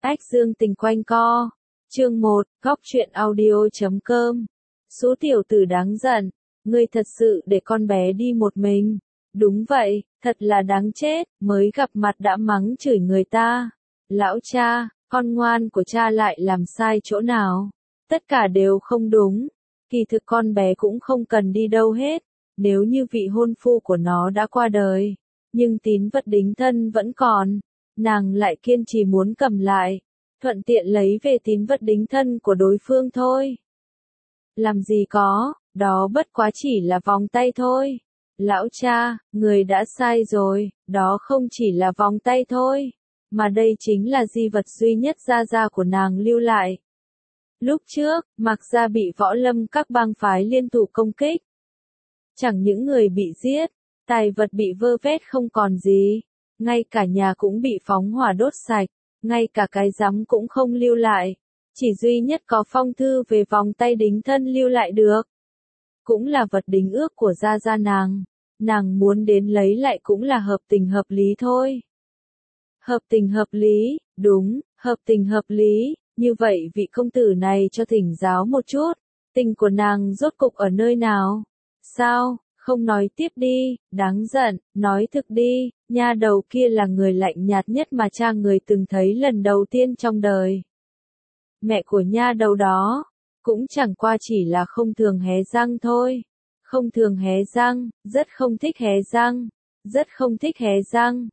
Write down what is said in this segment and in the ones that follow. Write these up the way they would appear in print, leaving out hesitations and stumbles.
Ách Dương Tình quanh co. Chương 1, góc truyện audio.com. Số tiểu tử đáng giận, ngươi thật sự để con bé đi một mình. Đúng vậy, thật là đáng chết, mới gặp mặt đã mắng chửi người ta. Lão cha, con ngoan của cha lại làm sai chỗ nào? Tất cả đều không đúng. Kỳ thực con bé cũng không cần đi đâu hết. Nếu như vị hôn phu của nó đã qua đời, nhưng tín vật đính thân vẫn còn, nàng lại kiên trì muốn cầm lại, thuận tiện lấy về tín vật đính thân của đối phương thôi. Làm gì có, đó bất quá chỉ là vòng tay thôi. Lão cha, người đã sai rồi, đó không chỉ là vòng tay thôi, mà đây chính là di vật duy nhất gia gia của nàng lưu lại. Lúc trước, Mạc gia bị võ lâm các bang phái liên thủ công kích. Chẳng những người bị giết, tài vật bị vơ vét không còn gì, ngay cả nhà cũng bị phóng hỏa đốt sạch, ngay cả cái giám cũng không lưu lại, chỉ duy nhất có phong thư về vòng tay đính thân lưu lại được. Cũng là vật đính ước của gia gia nàng muốn đến lấy lại cũng là hợp tình hợp lý thôi. Hợp tình hợp lý, đúng, hợp tình hợp lý, như vậy vị công tử này cho thỉnh giáo một chút, tình của nàng rốt cục ở nơi nào? Sao, không nói tiếp đi, đáng giận, nói thực đi, nha đầu kia là người lạnh nhạt nhất mà cha người từng thấy lần đầu tiên trong đời. Mẹ của nha đầu đó, cũng chẳng qua chỉ là không thường hé răng thôi. Không thường hé răng, rất không thích hé răng, rất không thích hé răng.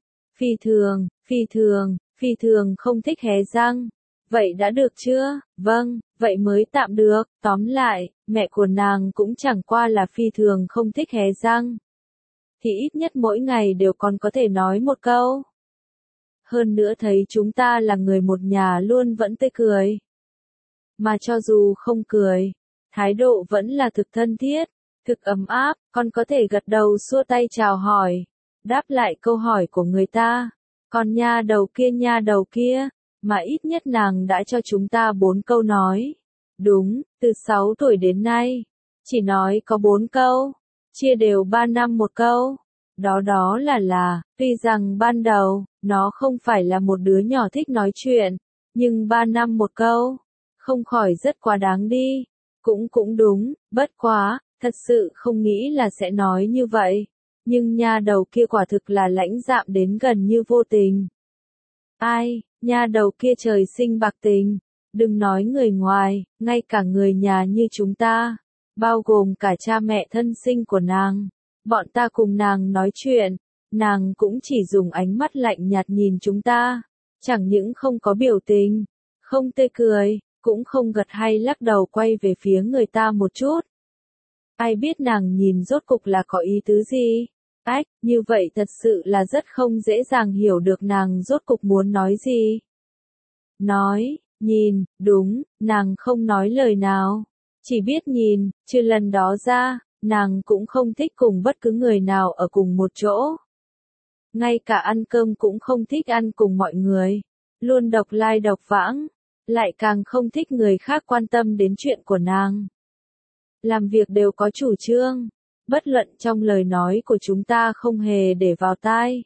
Phi thường không thích hé răng. Vậy đã được chưa? Vâng, vậy mới tạm được. Tóm lại, mẹ của nàng cũng chẳng qua là phi thường không thích hé răng. Thì ít nhất mỗi ngày đều còn có thể nói một câu. Hơn nữa thấy chúng ta là người một nhà luôn vẫn tươi cười. Mà cho dù không cười, thái độ vẫn là thực thân thiết, thực ấm áp, còn có thể gật đầu xua tay chào hỏi, đáp lại câu hỏi của người ta. Còn nha đầu kia, mà ít nhất nàng đã cho chúng ta 4 câu nói. Đúng, từ 6 tuổi đến nay, chỉ nói có 4 câu, chia đều 3 năm một câu. Đó là, tuy rằng ban đầu, nó không phải là một đứa nhỏ thích nói chuyện, nhưng 3 năm một câu, không khỏi rất quá đáng đi. Cũng đúng, bất quá, thật sự không nghĩ là sẽ nói như vậy. Nhưng nha đầu kia quả thực là lãnh đạm đến gần như vô tình. Ai, nha đầu kia trời sinh bạc tình, đừng nói người ngoài, ngay cả người nhà như chúng ta, bao gồm cả cha mẹ thân sinh của nàng, bọn ta cùng nàng nói chuyện, nàng cũng chỉ dùng ánh mắt lạnh nhạt nhìn chúng ta, chẳng những không có biểu tình, không tươi cười, cũng không gật hay lắc đầu quay về phía người ta một chút. Ai biết nàng nhìn rốt cục là có ý tứ gì? Ách, như vậy thật sự là rất không dễ dàng hiểu được nàng rốt cục muốn nói gì. Nói, nhìn, đúng, nàng không nói lời nào. Chỉ biết nhìn, trừ lần đó ra, nàng cũng không thích cùng bất cứ người nào ở cùng một chỗ. Ngay cả ăn cơm cũng không thích ăn cùng mọi người. Luôn độc lai độc vãng. Lại càng không thích người khác quan tâm đến chuyện của nàng. Làm việc đều có chủ trương. Bất luận trong lời nói của chúng ta không hề để vào tai.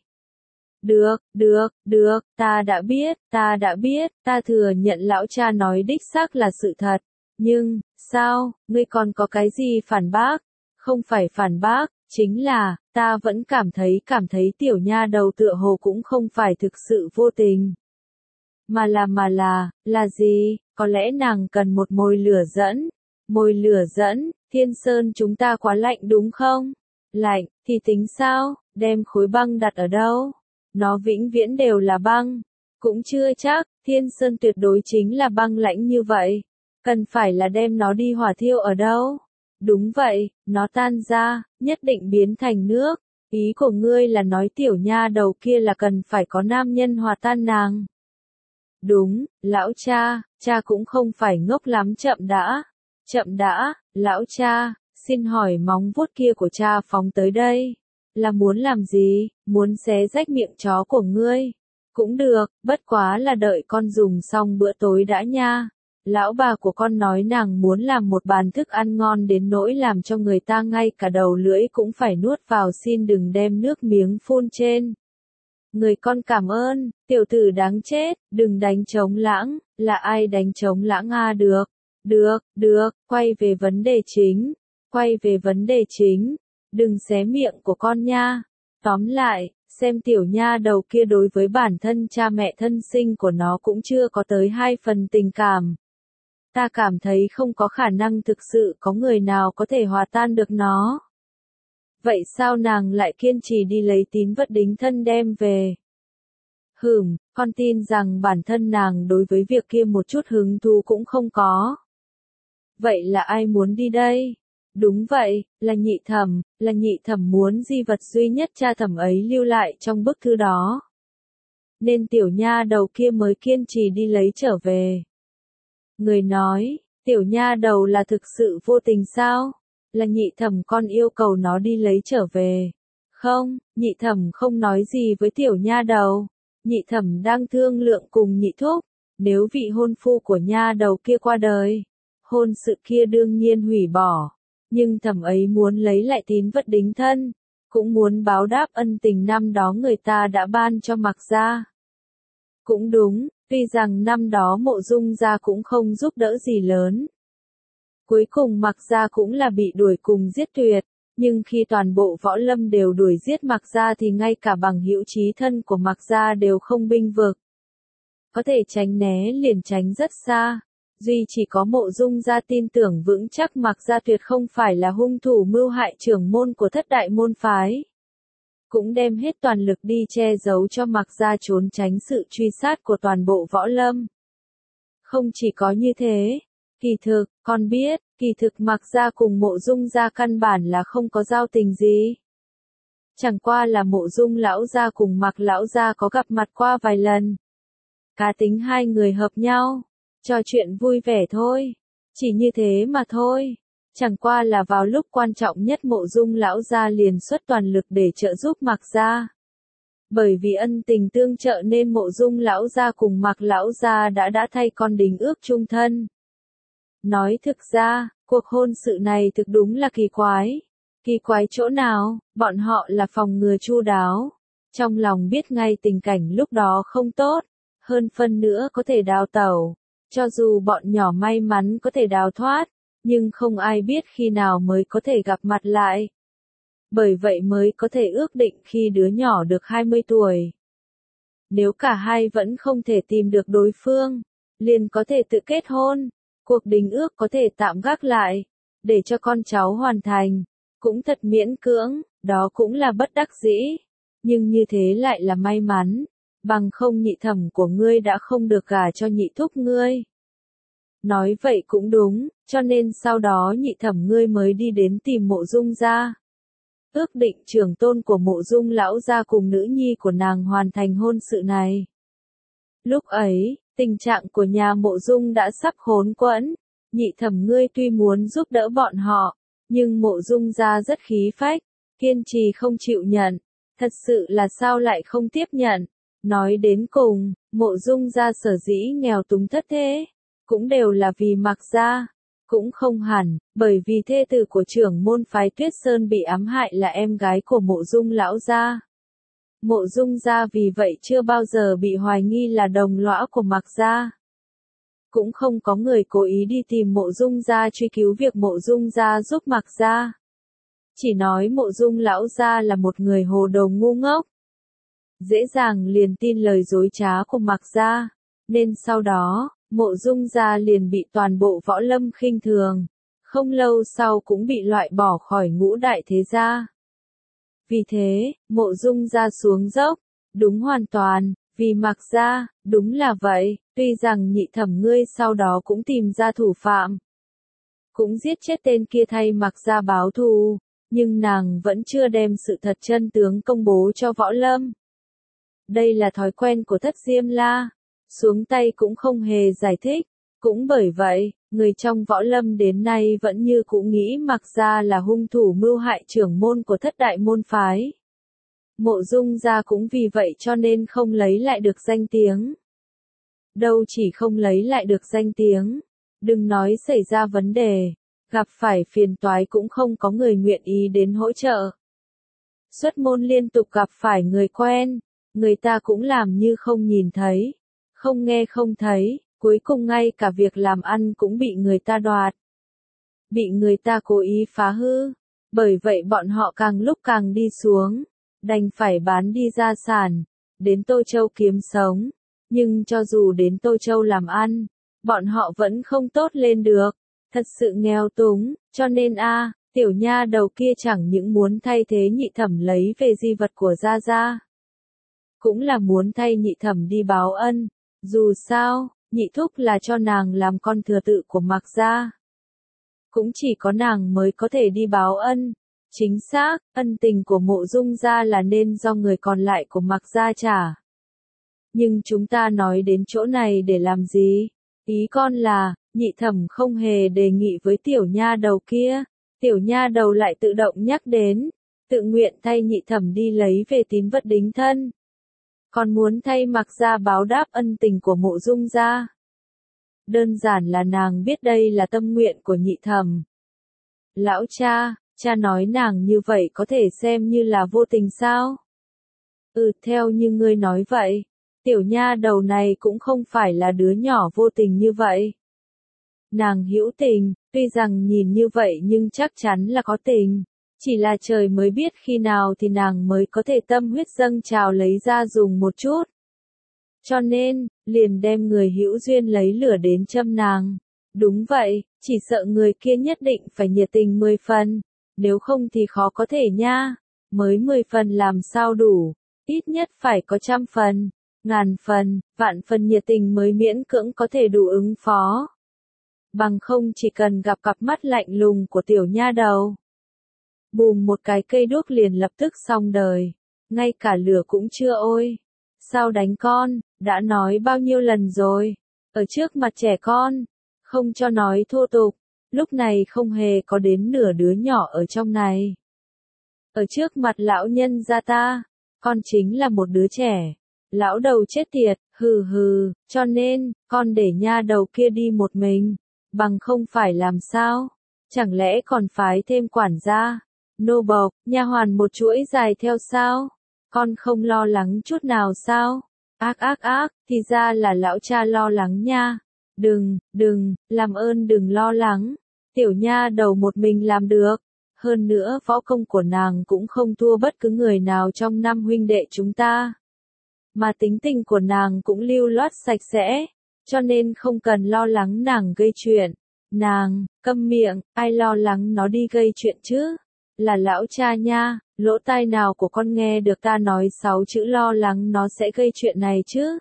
Được, ta đã biết, ta thừa nhận lão cha nói đích xác là sự thật. Nhưng, sao, ngươi còn có cái gì phản bác? Không phải phản bác, chính là, ta vẫn cảm thấy tiểu nha đầu tựa hồ cũng không phải thực sự vô tình. Mà là gì? Có lẽ nàng cần một mồi lửa dẫn. Mồi lửa dẫn, Thiên Sơn chúng ta quá lạnh đúng không? Lạnh, thì tính sao? Đem khối băng đặt ở đâu? Nó vĩnh viễn đều là băng. Cũng chưa chắc, Thiên Sơn tuyệt đối chính là băng lãnh như vậy. Cần phải là đem nó đi hỏa thiêu ở đâu? Đúng vậy, nó tan ra, nhất định biến thành nước. Ý của ngươi là nói tiểu nha đầu kia là cần phải có nam nhân hòa tan nàng. Đúng, lão cha cũng không phải ngốc lắm. Chậm đã, lão cha, xin hỏi móng vuốt kia của cha phóng tới đây. Là muốn làm gì, muốn xé rách miệng chó của ngươi. Cũng được, bất quá là đợi con dùng xong bữa tối đã nha. Lão bà của con nói nàng muốn làm một bàn thức ăn ngon đến nỗi làm cho người ta ngay cả đầu lưỡi cũng phải nuốt vào, xin đừng đem nước miếng phun trên Người con cảm ơn, tiểu tử đáng chết, đừng đánh trống lãng, là ai đánh trống lãng à được, quay về vấn đề chính, đừng xé miệng của con nha. Tóm lại, xem tiểu nha đầu kia đối với bản thân cha mẹ thân sinh của nó cũng chưa có tới 2 phần tình cảm. Ta cảm thấy không có khả năng thực sự có người nào có thể hòa tan được nó. Vậy sao nàng lại kiên trì đi lấy tín vật đính thân đem về? Con tin rằng bản thân nàng đối với việc kia một chút hứng thú cũng không có. Vậy là ai muốn đi đây? Đúng vậy, là nhị thẩm muốn di vật duy nhất cha thẩm ấy lưu lại trong bức thư đó. Nên tiểu nha đầu kia mới kiên trì đi lấy trở về. Người nói, tiểu nha đầu là thực sự vô tình sao? Là nhị thẩm con yêu cầu nó đi lấy trở về. Không, nhị thẩm không nói gì với tiểu nha đầu. Nhị thẩm đang thương lượng cùng nhị thúc. Nếu vị hôn phu của nha đầu kia qua đời, hôn sự kia đương nhiên hủy bỏ. Nhưng thẩm ấy muốn lấy lại tín vật đính thân, cũng muốn báo đáp ân tình năm đó người ta đã ban cho Mạc gia. Cũng đúng, tuy rằng năm đó Mộ Dung gia cũng không giúp đỡ gì lớn. Cuối cùng Mạc gia cũng là bị đuổi cùng giết tuyệt, nhưng khi toàn bộ võ lâm đều đuổi giết Mạc gia thì ngay cả bằng hữu chí thân của Mạc gia đều không binh vực. Có thể tránh né liền tránh rất xa. Duy chỉ có Mộ Dung gia tin tưởng vững chắc Mạc gia tuyệt không phải là hung thủ mưu hại trưởng môn của thất đại môn phái. Cũng đem hết toàn lực đi che giấu cho Mạc gia trốn tránh sự truy sát của toàn bộ võ lâm. Không chỉ có như thế, con biết, kỳ thực Mạc gia cùng Mộ Dung gia căn bản là không có giao tình gì. Chẳng qua là Mộ Dung lão gia cùng Mạc lão gia có gặp mặt qua vài lần. Cá tính hai người hợp nhau. Trò chuyện vui vẻ thôi. Chỉ như thế mà thôi. Chẳng qua là vào lúc quan trọng nhất Mộ Dung lão gia liền xuất toàn lực để trợ giúp Mạc gia. Bởi vì ân tình tương trợ nên Mộ Dung lão gia cùng Mạc lão gia đã thay con đính ước chung thân. Nói thực ra, cuộc hôn sự này thực đúng là kỳ quái. Kỳ quái chỗ nào? Bọn họ là phòng ngừa chu đáo. Trong lòng biết ngay tình cảnh lúc đó không tốt. Hơn phân nữa có thể đào tẩu. Cho dù bọn nhỏ may mắn có thể đào thoát, nhưng không ai biết khi nào mới có thể gặp mặt lại. Bởi vậy mới có thể ước định khi đứa nhỏ được 20 tuổi. Nếu cả hai vẫn không thể tìm được đối phương, liền có thể tự kết hôn, cuộc đính ước có thể tạm gác lại, để cho con cháu hoàn thành. Cũng thật miễn cưỡng, đó cũng là bất đắc dĩ. Nhưng như thế lại là may mắn. Bằng không nhị thẩm của ngươi đã không được gả cho nhị thúc ngươi. Nói vậy cũng đúng, cho nên sau đó nhị thẩm ngươi mới đi đến tìm Mộ Dung gia. Ước định trưởng tôn của Mộ Dung lão gia cùng nữ nhi của nàng hoàn thành hôn sự này. Lúc ấy, tình trạng của nhà Mộ Dung đã sắp khốn quẫn. Nhị thẩm ngươi tuy muốn giúp đỡ bọn họ, nhưng Mộ Dung gia rất khí phách, kiên trì không chịu nhận. Thật sự là sao lại không tiếp nhận? Nói đến cùng, Mộ Dung gia sở dĩ nghèo túng thất thế, cũng đều là vì Mạc gia. Cũng không hẳn, bởi vì thê tử của trưởng môn phái Tuyết Sơn bị ám hại là em gái của Mộ Dung lão gia. Mộ Dung gia vì vậy chưa bao giờ bị hoài nghi là đồng lõa của Mạc gia. Cũng không có người cố ý đi tìm Mộ Dung gia truy cứu việc Mộ Dung gia giúp Mạc gia. Chỉ nói Mộ Dung lão gia là một người hồ đồ ngu ngốc. Dễ dàng liền tin lời dối trá của Mạc gia, nên sau đó, Mộ Dung gia liền bị toàn bộ võ lâm khinh thường, không lâu sau cũng bị loại bỏ khỏi ngũ đại thế gia. Vì thế, Mộ Dung gia xuống dốc, đúng hoàn toàn, vì Mạc gia, đúng là vậy, tuy rằng nhị thẩm ngươi sau đó cũng tìm ra thủ phạm, cũng giết chết tên kia thay Mạc gia báo thù, nhưng nàng vẫn chưa đem sự thật chân tướng công bố cho võ lâm. Đây là thói quen của Thất Diêm La, xuống tay cũng không hề giải thích, cũng bởi vậy, người trong võ lâm đến nay vẫn như cũ nghĩ Mạc gia là hung thủ mưu hại trưởng môn của thất đại môn phái. Mộ Dung gia cũng vì vậy cho nên không lấy lại được danh tiếng. Đâu chỉ không lấy lại được danh tiếng, đừng nói xảy ra vấn đề, gặp phải phiền toái cũng không có người nguyện ý đến hỗ trợ. Xuất môn liên tục gặp phải người quen, người ta cũng làm như không nhìn thấy, không nghe không thấy, cuối cùng ngay cả việc làm ăn cũng bị người ta đoạt. Bị người ta cố ý phá hư, bởi vậy bọn họ càng lúc càng đi xuống, đành phải bán đi gia sản, đến Tô Châu kiếm sống, nhưng cho dù đến Tô Châu làm ăn, bọn họ vẫn không tốt lên được, thật sự nghèo túng, cho nên tiểu nha đầu kia chẳng những muốn thay thế Nhị Thẩm lấy về di vật của Gia Gia, cũng là muốn thay Nhị Thẩm đi báo ân, dù sao, Nhị Thúc là cho nàng làm con thừa tự của Mạc Gia. Cũng chỉ có nàng mới có thể đi báo ân. Chính xác, ân tình của Mộ Dung gia là nên do người còn lại của Mạc Gia trả. Nhưng chúng ta nói đến chỗ này để làm gì? Ý con là, Nhị Thẩm không hề đề nghị với tiểu nha đầu kia. Tiểu nha đầu lại tự động nhắc đến, tự nguyện thay Nhị Thẩm đi lấy về tín vật đính thân. Còn muốn thay Mạc Gia báo đáp ân tình của Mộ Dung gia. Đơn giản là nàng biết đây là tâm nguyện của Nhị Thẩm. Lão cha nói nàng như vậy có thể xem như là vô tình sao? Theo như ngươi nói vậy, tiểu nha đầu này cũng không phải là đứa nhỏ vô tình như vậy. Nàng hữu tình, tuy rằng nhìn như vậy nhưng chắc chắn là có tình. Chỉ là trời mới biết khi nào thì nàng mới có thể tâm huyết dâng trào lấy ra dùng một chút. Cho nên, liền đem người hữu duyên lấy lửa đến châm nàng. Đúng vậy, chỉ sợ người kia nhất định phải nhiệt tình 10 phần, nếu không thì khó có thể nha. Mới 10 phần làm sao đủ, ít nhất phải có 100 phần, 1000 phần, vạn phần nhiệt tình mới miễn cưỡng có thể đủ ứng phó. Bằng không chỉ cần gặp cặp mắt lạnh lùng của tiểu nha đầu. Bùm một cái cây đuốc liền lập tức xong đời, ngay cả lửa cũng chưa ôi. Sao đánh con, đã nói bao nhiêu lần rồi, ở trước mặt trẻ con, không cho nói thô tục, lúc này không hề có đến nửa đứa nhỏ ở trong này. Ở trước mặt lão nhân gia ta, con chính là một đứa trẻ, lão đầu chết tiệt, hừ hừ, cho nên, con để nha đầu kia đi một mình, bằng không phải làm sao, chẳng lẽ còn phái thêm quản gia, nô bộc, nha hoàn một chuỗi dài theo sao? Con không lo lắng chút nào sao? Thì ra là lão cha lo lắng nha. Đừng, làm ơn đừng lo lắng. Tiểu nha đầu một mình làm được. Hơn nữa võ công của nàng cũng không thua bất cứ người nào trong 5 huynh đệ chúng ta. Mà tính tình của nàng cũng lưu loát sạch sẽ. Cho nên không cần lo lắng nàng gây chuyện. Nàng, câm miệng, ai lo lắng nó đi gây chuyện chứ? Là lão cha nha. Lỗ tai nào của con nghe được ta nói 6 chữ lo lắng nó sẽ gây chuyện này chứ?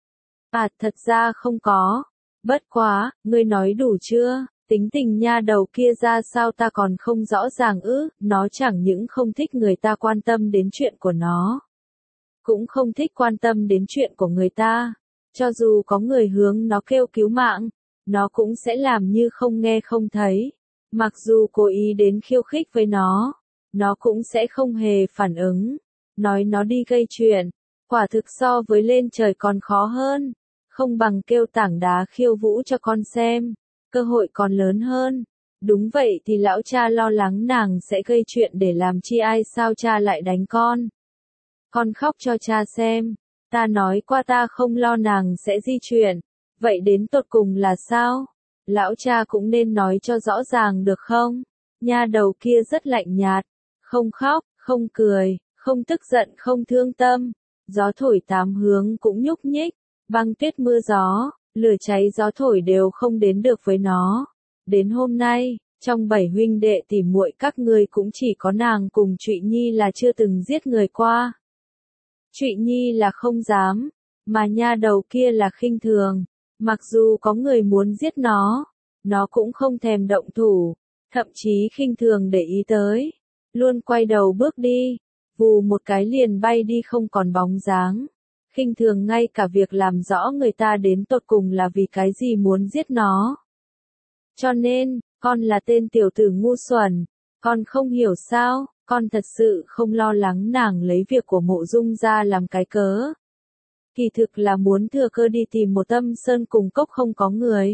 Thật ra không có. Bất quá, ngươi nói đủ chưa? Tính tình nha đầu kia ra sao ta còn không rõ ràng nó chẳng những không thích người ta quan tâm đến chuyện của nó. Cũng không thích quan tâm đến chuyện của người ta. Cho dù có người hướng nó kêu cứu mạng, nó cũng sẽ làm như không nghe không thấy. Mặc dù cố ý đến khiêu khích với nó cũng sẽ không hề phản ứng. Nói nó đi gây chuyện, quả thực so với lên trời còn khó hơn. Không bằng kêu tảng đá khiêu vũ cho con xem, cơ hội còn lớn hơn. Đúng vậy thì lão cha lo lắng nàng sẽ gây chuyện để làm chi ai sao cha lại đánh con. Con khóc cho cha xem, ta nói qua ta không lo nàng sẽ di chuyển, vậy đến tột cùng là sao? Lão cha cũng nên nói cho rõ ràng được không? Nha đầu kia rất lạnh nhạt, không khóc, không cười, không tức giận không thương tâm, gió thổi 8 hướng cũng nhúc nhích, băng tuyết mưa gió, lửa cháy gió thổi đều không đến được với nó. Đến hôm nay, trong 7 huynh đệ tỉ muội các ngươi cũng chỉ có nàng cùng Trụy Nhi là chưa từng giết người qua. Trụy Nhi là không dám, mà nha đầu kia là khinh thường, mặc dù có người muốn giết nó cũng không thèm động thủ, thậm chí khinh thường để ý tới, luôn quay đầu bước đi, vù một cái liền bay đi không còn bóng dáng. Khinh thường ngay cả việc làm rõ người ta đến tột cùng là vì cái gì muốn giết nó. Cho nên, con là tên tiểu tử ngu xuẩn, con không hiểu sao, con thật sự không lo lắng nàng lấy việc của Mộ Dung ra làm cái cớ. Kỳ thực là muốn thừa cơ đi tìm một Tâm Sơn cùng cốc không có người.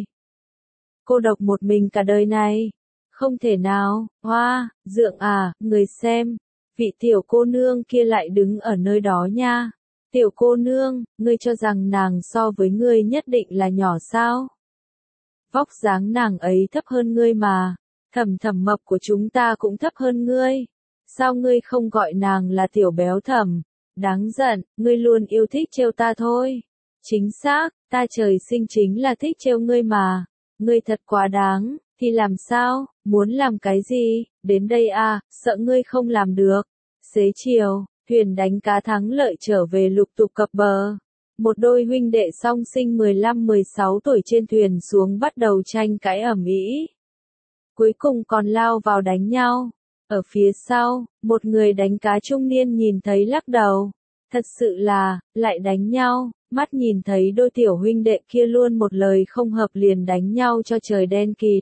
Cô độc một mình cả đời này. Không thể nào, Dượng người xem, vị tiểu cô nương kia lại đứng ở nơi đó nha. Tiểu cô nương, ngươi cho rằng nàng so với ngươi nhất định là nhỏ sao? Vóc dáng nàng ấy thấp hơn ngươi mà, Thẩm Thẩm mập của chúng ta cũng thấp hơn ngươi. Sao ngươi không gọi nàng là tiểu béo Thẩm? Đáng giận, ngươi luôn yêu thích trêu ta thôi. Chính xác, ta trời sinh chính là thích trêu ngươi mà. Ngươi thật quá đáng, thì làm sao, muốn làm cái gì, đến đây à, sợ ngươi không làm được. Xế chiều, thuyền đánh cá thắng lợi trở về lục tục cập bờ. Một đôi huynh đệ song sinh 15-16 tuổi trên thuyền xuống bắt đầu tranh cãi ầm ĩ. Cuối cùng còn lao vào đánh nhau. Ở phía sau, một người đánh cá trung niên nhìn thấy lắc đầu. Thật sự là, lại đánh nhau, mắt nhìn thấy đôi tiểu huynh đệ kia luôn một lời không hợp liền đánh nhau cho trời đen kịt.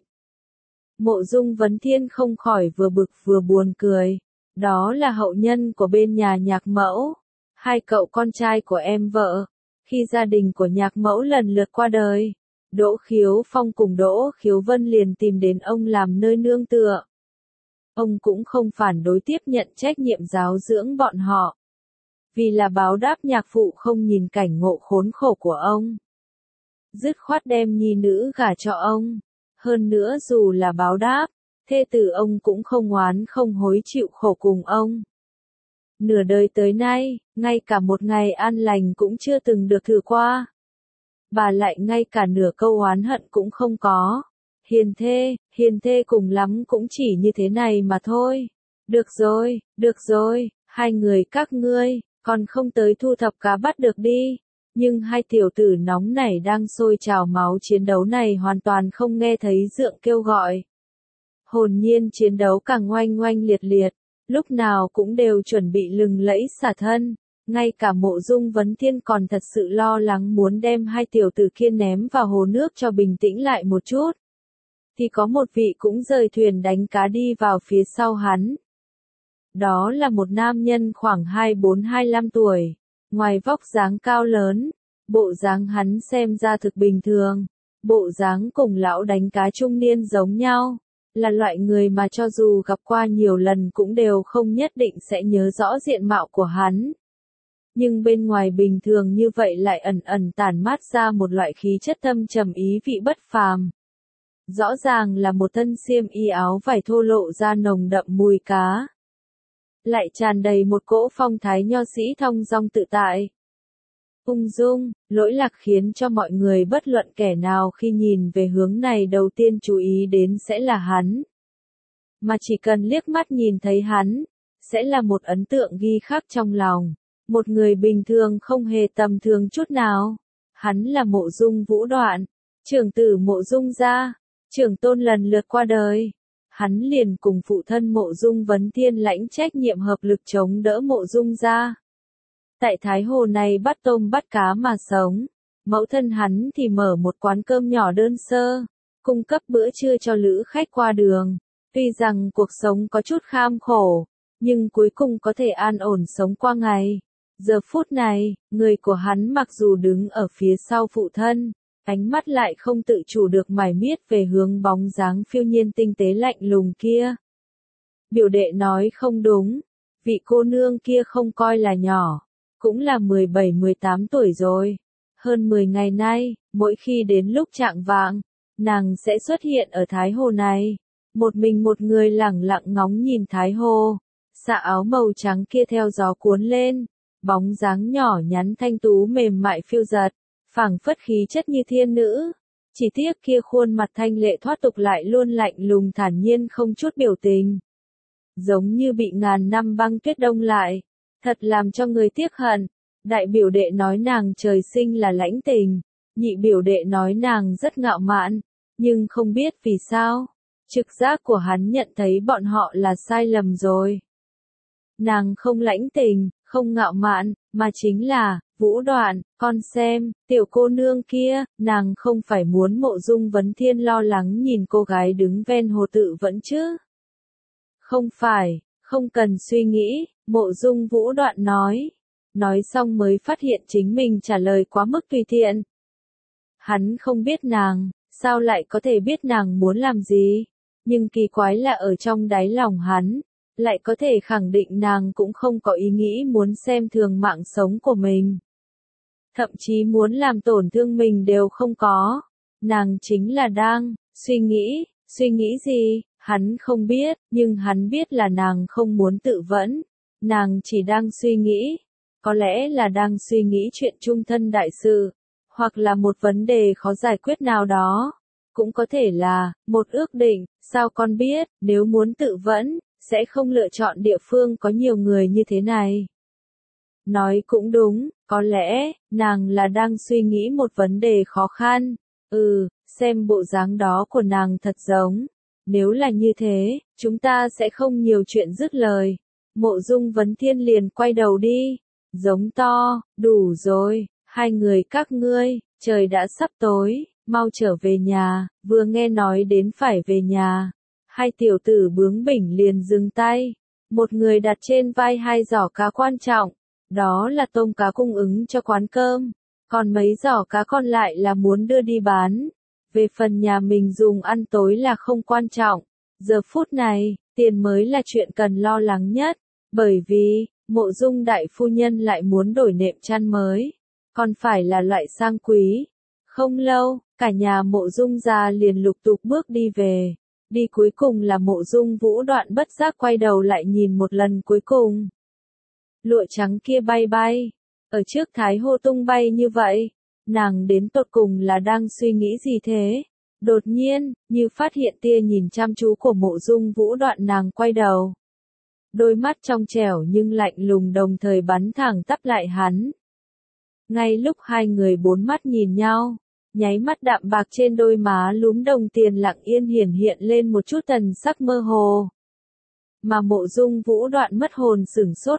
Mộ Dung Vấn Thiên không khỏi vừa bực vừa buồn cười. Đó là hậu nhân của bên nhà Nhạc Mẫu. Hai cậu con trai của em vợ. Khi gia đình của Nhạc Mẫu lần lượt qua đời, Đỗ Khiếu Phong cùng Đỗ Khiếu Vân liền tìm đến ông làm nơi nương tựa. Ông cũng không phản đối tiếp nhận trách nhiệm giáo dưỡng bọn họ. Vì là báo đáp nhạc phụ không nhìn cảnh ngộ khốn khổ của ông. Dứt khoát đem nhi nữ gả cho ông. Hơn nữa dù là báo đáp, thê tử ông cũng không oán không hối chịu khổ cùng ông. Nửa đời tới nay, ngay cả một ngày an lành cũng chưa từng được thử qua. Bà lại ngay cả nửa câu oán hận cũng không có. Hiền thê cùng lắm cũng chỉ như thế này mà thôi. Được rồi, hai người các ngươi, còn không tới thu thập cá bắt được đi. Nhưng hai tiểu tử nóng nảy đang sôi trào máu chiến đấu này hoàn toàn không nghe thấy Dượng kêu gọi. Hồn nhiên chiến đấu càng oanh oanh liệt liệt, lúc nào cũng đều chuẩn bị lừng lẫy xả thân. Ngay cả Mộ Dung Vấn Thiên còn thật sự lo lắng muốn đem hai tiểu tử kia ném vào hồ nước cho bình tĩnh lại một chút. Thì có một vị cũng rời thuyền đánh cá đi vào phía sau hắn. Đó là một nam nhân khoảng 24-25 tuổi, ngoài vóc dáng cao lớn, bộ dáng hắn xem ra thực bình thường, bộ dáng cùng lão đánh cá trung niên giống nhau, là loại người mà cho dù gặp qua nhiều lần cũng đều không nhất định sẽ nhớ rõ diện mạo của hắn. Nhưng bên ngoài bình thường như vậy lại ẩn ẩn tản mát ra một loại khí chất thâm trầm ý vị bất phàm. Rõ ràng là một thân xiêm y áo vải thô lộ ra nồng đậm mùi cá. Lại tràn đầy một cỗ phong thái nho sĩ thong dong tự tại. Ung dung, lỗi lạc khiến cho mọi người bất luận kẻ nào khi nhìn về hướng này đầu tiên chú ý đến sẽ là hắn. Mà chỉ cần liếc mắt nhìn thấy hắn, sẽ là một ấn tượng ghi khắc trong lòng. Một người bình thường không hề tầm thường chút nào. Hắn là Mộ Dung Vũ Đoạn, trưởng tử Mộ Dung gia, trưởng tôn lần lượt qua đời. Hắn liền cùng phụ thân Mộ Dung Vấn Thiên lãnh trách nhiệm hợp lực chống đỡ Mộ Dung gia. Tại Thái Hồ này bắt tôm bắt cá mà sống. Mẫu thân hắn thì mở một quán cơm nhỏ đơn sơ, cung cấp bữa trưa cho lữ khách qua đường. Tuy rằng cuộc sống có chút kham khổ, nhưng cuối cùng có thể an ổn sống qua ngày. Giờ phút này, người của hắn mặc dù đứng ở phía sau phụ thân, ánh mắt lại không tự chủ được mải miết về hướng bóng dáng phiêu nhiên tinh tế lạnh lùng kia. Biểu đệ nói không đúng, vị cô nương kia không coi là nhỏ, cũng là 17-18 tuổi rồi. Hơn 10 ngày nay, mỗi khi đến lúc chạng vạng, nàng sẽ xuất hiện ở Thái Hồ này. Một mình một người lẳng lặng ngóng nhìn Thái Hồ, xạ áo màu trắng kia theo gió cuốn lên. Bóng dáng nhỏ nhắn thanh tú mềm mại phiêu giật, phảng phất khí chất như thiên nữ. Chỉ tiếc kia khuôn mặt thanh lệ thoát tục lại luôn lạnh lùng thản nhiên không chút biểu tình. Giống như bị ngàn năm băng tuyết đông lại. Thật làm cho người tiếc hận. Đại biểu đệ nói nàng trời sinh là lãnh tình. Nhị biểu đệ nói nàng rất ngạo mạn. Nhưng không biết vì sao. Trực giác của hắn nhận thấy bọn họ là sai lầm rồi. Nàng không lãnh tình, không ngạo mạn, mà chính là, Vũ Đoạn, con xem, tiểu cô nương kia, nàng không phải muốn Mộ Dung Vấn Thiên lo lắng nhìn cô gái đứng ven hồ tự vẫn chứ. Không phải, không cần suy nghĩ, Mộ Dung Vũ Đoạn nói. Nói xong mới phát hiện chính mình trả lời quá mức tùy tiện. Hắn không biết nàng, sao lại có thể biết nàng muốn làm gì? Nhưng kỳ quái là ở trong đáy lòng hắn, lại có thể khẳng định nàng cũng không có ý nghĩ muốn xem thường mạng sống của mình. Thậm chí muốn làm tổn thương mình đều không có. Nàng chính là đang suy nghĩ gì, hắn không biết, nhưng hắn biết là nàng không muốn tự vẫn. Nàng chỉ đang suy nghĩ, có lẽ là đang suy nghĩ chuyện chung thân đại sự, hoặc là một vấn đề khó giải quyết nào đó. Cũng có thể là, một ước định, sao con biết, nếu muốn tự vẫn, sẽ không lựa chọn địa phương có nhiều người như thế này. Nói cũng đúng, có lẽ, nàng là đang suy nghĩ một vấn đề khó khăn. Xem bộ dáng đó của nàng thật giống. Nếu là như thế, chúng ta sẽ không nhiều chuyện dứt lời. Mộ Dung Vấn Thiên liền quay đầu đi. Giống to, đủ rồi, hai người các ngươi, trời đã sắp tối, mau trở về nhà, vừa nghe nói đến phải về nhà. Hai tiểu tử bướng bỉnh liền dừng tay. Một người đặt trên vai hai giỏ cá quan trọng. Đó là tôm cá cung ứng cho quán cơm. Còn mấy giỏ cá còn lại là muốn đưa đi bán. Về phần nhà mình dùng ăn tối là không quan trọng. Giờ phút này, tiền mới là chuyện cần lo lắng nhất. Bởi vì, Mộ Dung đại phu nhân lại muốn đổi nệm chăn mới. Còn phải là loại sang quý. Không lâu, cả nhà Mộ Dung gia liền lục tục bước đi về. Đi cuối cùng là Mộ Dung Vũ Đoạn bất giác quay đầu lại nhìn một lần cuối cùng. Lụa trắng kia bay bay. Ở trước Thái Hô tung bay như vậy. Nàng đến tột cùng là đang suy nghĩ gì thế? Đột nhiên, như phát hiện tia nhìn chăm chú của Mộ Dung Vũ Đoạn, nàng quay đầu. Đôi mắt trong trẻo nhưng lạnh lùng đồng thời bắn thẳng tắp lại hắn. Ngay lúc hai người bốn mắt nhìn nhau, nháy mắt đạm bạc trên đôi má lúm đồng tiền lặng yên hiển hiện lên một chút thần sắc mơ hồ. Mà Mộ Dung Vũ Đoạn mất hồn sửng sốt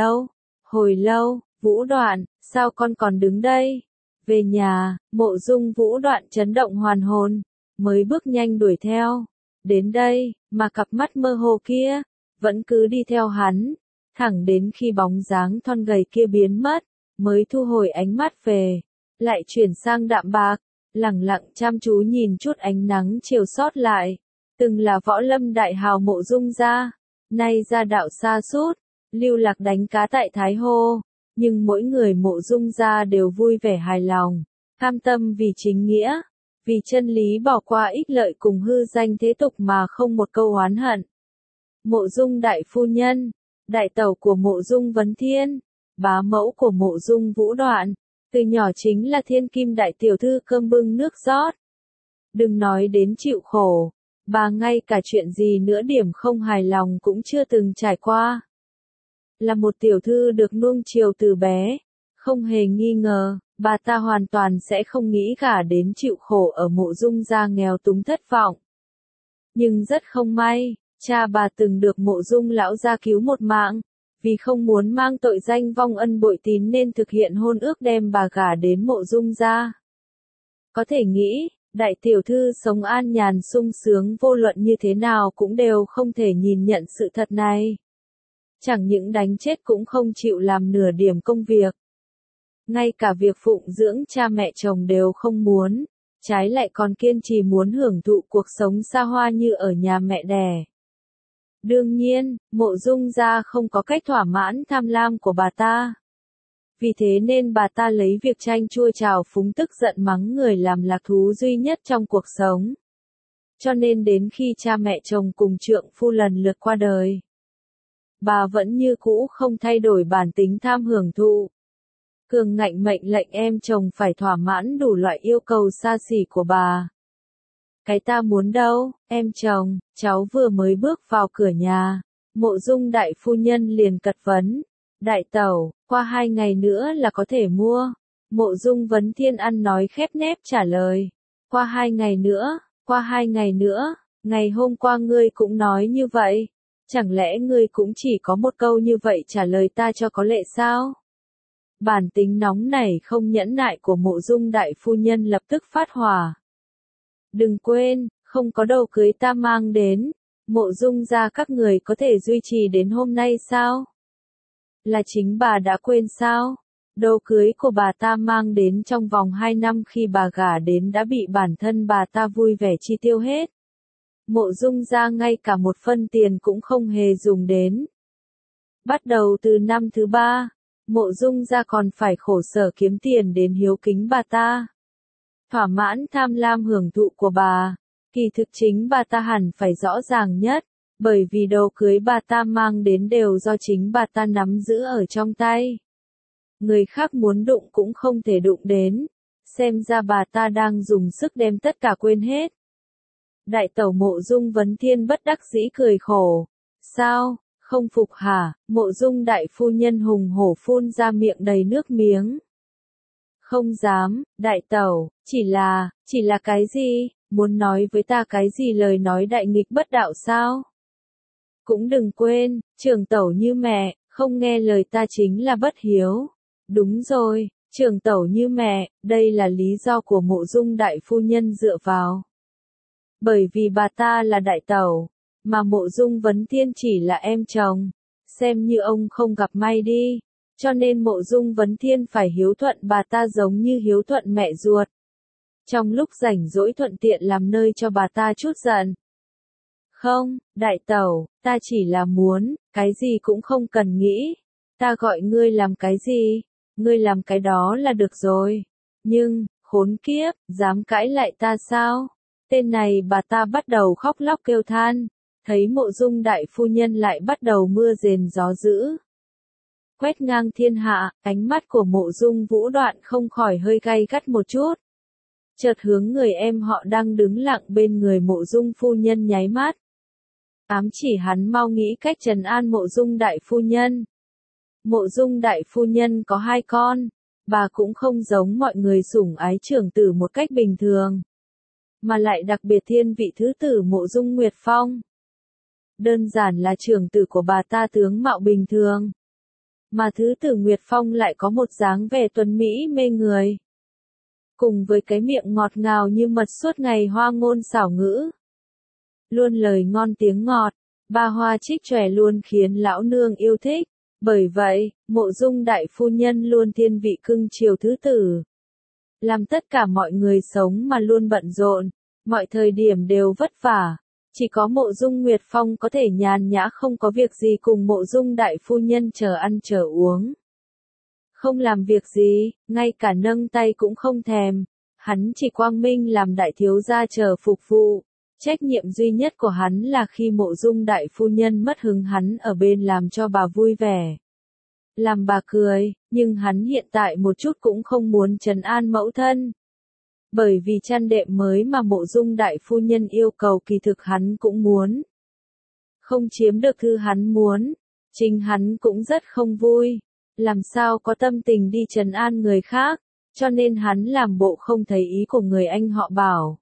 hồi lâu, Vũ Đoạn, sao con còn đứng đây? Về nhà, Mộ Dung Vũ Đoạn chấn động hoàn hồn, mới bước nhanh đuổi theo. Đến đây, mà cặp mắt mơ hồ kia, vẫn cứ đi theo hắn, thẳng đến khi bóng dáng thon gầy kia biến mất, mới thu hồi ánh mắt về, lại chuyển sang đạm bạc, lẳng lặng chăm chú nhìn chút ánh nắng chiều sót lại. Từng là võ lâm đại hào Mộ Dung gia, nay gia đạo xa sút, lưu lạc đánh cá tại Thái Hô, nhưng mỗi người Mộ Dung gia đều vui vẻ hài lòng, cam tâm vì chính nghĩa, vì chân lý bỏ qua ích lợi cùng hư danh thế tục mà không một câu oán hận. Mộ Dung đại phu nhân, đại tẩu của Mộ Dung Vấn Thiên, bá mẫu của Mộ Dung Vũ Đoạn, từ nhỏ chính là thiên kim đại tiểu thư cơm bưng nước rót. Đừng nói đến chịu khổ, bà ngay cả chuyện gì nữa điểm không hài lòng cũng chưa từng trải qua. Là một tiểu thư được nuông chiều từ bé, không hề nghi ngờ, bà ta hoàn toàn sẽ không nghĩ gả đến chịu khổ ở Mộ Dung gia nghèo túng thất vọng. Nhưng rất không may, cha bà từng được Mộ Dung lão gia cứu một mạng, vì không muốn mang tội danh vong ân bội tín nên thực hiện hôn ước đem bà gả đến Mộ Dung gia. Có thể nghĩ, đại tiểu thư sống an nhàn sung sướng vô luận như thế nào cũng đều không thể nhìn nhận sự thật này. Chẳng những đánh chết cũng không chịu làm nửa điểm công việc. Ngay cả việc phụng dưỡng cha mẹ chồng đều không muốn, trái lại còn kiên trì muốn hưởng thụ cuộc sống xa hoa như ở nhà mẹ đẻ. Đương nhiên, Mộ Dung gia không có cách thỏa mãn tham lam của bà ta. Vì thế nên bà ta lấy việc tranh chua trào phúng tức giận mắng người làm lạc thú duy nhất trong cuộc sống. Cho nên đến khi cha mẹ chồng cùng trượng phu lần lượt qua đời, bà vẫn như cũ không thay đổi bản tính tham hưởng thụ. Cường ngạnh mệnh lệnh em chồng phải thỏa mãn đủ loại yêu cầu xa xỉ của bà. Cái ta muốn đâu, em chồng, cháu vừa mới bước vào cửa nhà, Mộ Dung đại phu nhân liền cật vấn. Đại tẩu, qua 2 ngày nữa là có thể mua. Mộ Dung Vấn Thiên ăn nói khép nép trả lời. Qua 2 ngày nữa, ngày hôm qua ngươi cũng nói như vậy. Chẳng lẽ ngươi cũng chỉ có một câu như vậy trả lời ta cho có lệ sao? Bản tính nóng nảy không nhẫn nại của Mộ Dung đại phu nhân lập tức phát hỏa. Đừng quên, không có đồ cưới ta mang đến, Mộ Dung gia các người có thể duy trì đến hôm nay sao? Là chính bà đã quên sao? Đồ cưới của bà ta mang đến trong vòng 2 năm khi bà gả đến đã bị bản thân bà ta vui vẻ chi tiêu hết. Mộ Dung gia ngay cả một phân tiền cũng không hề dùng đến. Bắt đầu từ năm thứ 3, Mộ Dung gia còn phải khổ sở kiếm tiền đến hiếu kính bà ta. Thỏa mãn tham lam hưởng thụ của bà, kỳ thực chính bà ta hẳn phải rõ ràng nhất, bởi vì đồ cưới bà ta mang đến đều do chính bà ta nắm giữ ở trong tay. Người khác muốn đụng cũng không thể đụng đến, xem ra bà ta đang dùng sức đem tất cả quên hết. Đại tẩu Mộ Dung Vấn Thiên bất đắc dĩ cười khổ. Sao, không phục hả? Mộ Dung đại phu nhân hùng hổ phun ra miệng đầy nước miếng. Không dám, đại tẩu, chỉ là cái gì, muốn nói với ta cái gì lời nói đại nghịch bất đạo sao? Cũng đừng quên, trưởng tẩu như mẹ, không nghe lời ta chính là bất hiếu. Đúng rồi, trưởng tẩu như mẹ, đây là lý do của Mộ Dung đại phu nhân dựa vào. Bởi vì bà ta là đại tẩu, mà Mộ Dung Vấn Thiên chỉ là em chồng, xem như ông không gặp may đi, cho nên Mộ Dung Vấn Thiên phải hiếu thuận bà ta giống như hiếu thuận mẹ ruột. Trong lúc rảnh rỗi thuận tiện làm nơi cho bà ta chút giận. Không, đại tẩu, ta chỉ là muốn, cái gì cũng không cần nghĩ. Ta gọi ngươi làm cái gì, ngươi làm cái đó là được rồi. Nhưng, khốn kiếp, dám cãi lại ta sao? Tên này bà ta bắt đầu khóc lóc kêu than, thấy Mộ Dung đại phu nhân lại bắt đầu mưa rền gió dữ. Quét ngang thiên hạ, ánh mắt của Mộ Dung Vũ Đoạn không khỏi hơi gay gắt một chút. Chợt hướng người em họ đang đứng lặng bên người Mộ Dung phu nhân nháy mắt. Ám chỉ hắn mau nghĩ cách trấn an Mộ Dung đại phu nhân. Mộ Dung đại phu nhân có 2 con, bà cũng không giống mọi người sủng ái trưởng tử một cách bình thường, mà lại đặc biệt thiên vị thứ tử Mộ Dung Nguyệt Phong. Đơn giản là trưởng tử của bà ta tướng mạo bình thường, mà thứ tử Nguyệt Phong lại có một dáng vẻ tuấn mỹ mê người. Cùng với cái miệng ngọt ngào như mật suốt ngày hoa ngôn xảo ngữ. Luôn lời ngon tiếng ngọt, ba hoa trích chòe luôn khiến lão nương yêu thích. Bởi vậy, Mộ Dung đại phu nhân luôn thiên vị cưng chiều thứ tử. Làm tất cả mọi người sống mà luôn bận rộn, mọi thời điểm đều vất vả. Chỉ có Mộ Dung Nguyệt Phong có thể nhàn nhã không có việc gì cùng Mộ Dung đại phu nhân chờ ăn chờ uống. Không làm việc gì, ngay cả nâng tay cũng không thèm. Hắn chỉ quang minh làm đại thiếu gia chờ phục vụ. Trách nhiệm duy nhất của hắn là khi Mộ Dung đại phu nhân mất hứng hắn ở bên làm cho bà vui vẻ. Làm bà cười, nhưng hắn hiện tại một chút cũng không muốn trấn an mẫu thân. Bởi vì chăn đệm mới mà Mộ Dung đại phu nhân yêu cầu kỳ thực hắn cũng muốn. Không chiếm được thứ hắn muốn, chính hắn cũng rất không vui. Làm sao có tâm tình đi trấn an người khác, cho nên hắn làm bộ không thấy ý của người anh họ Bảo.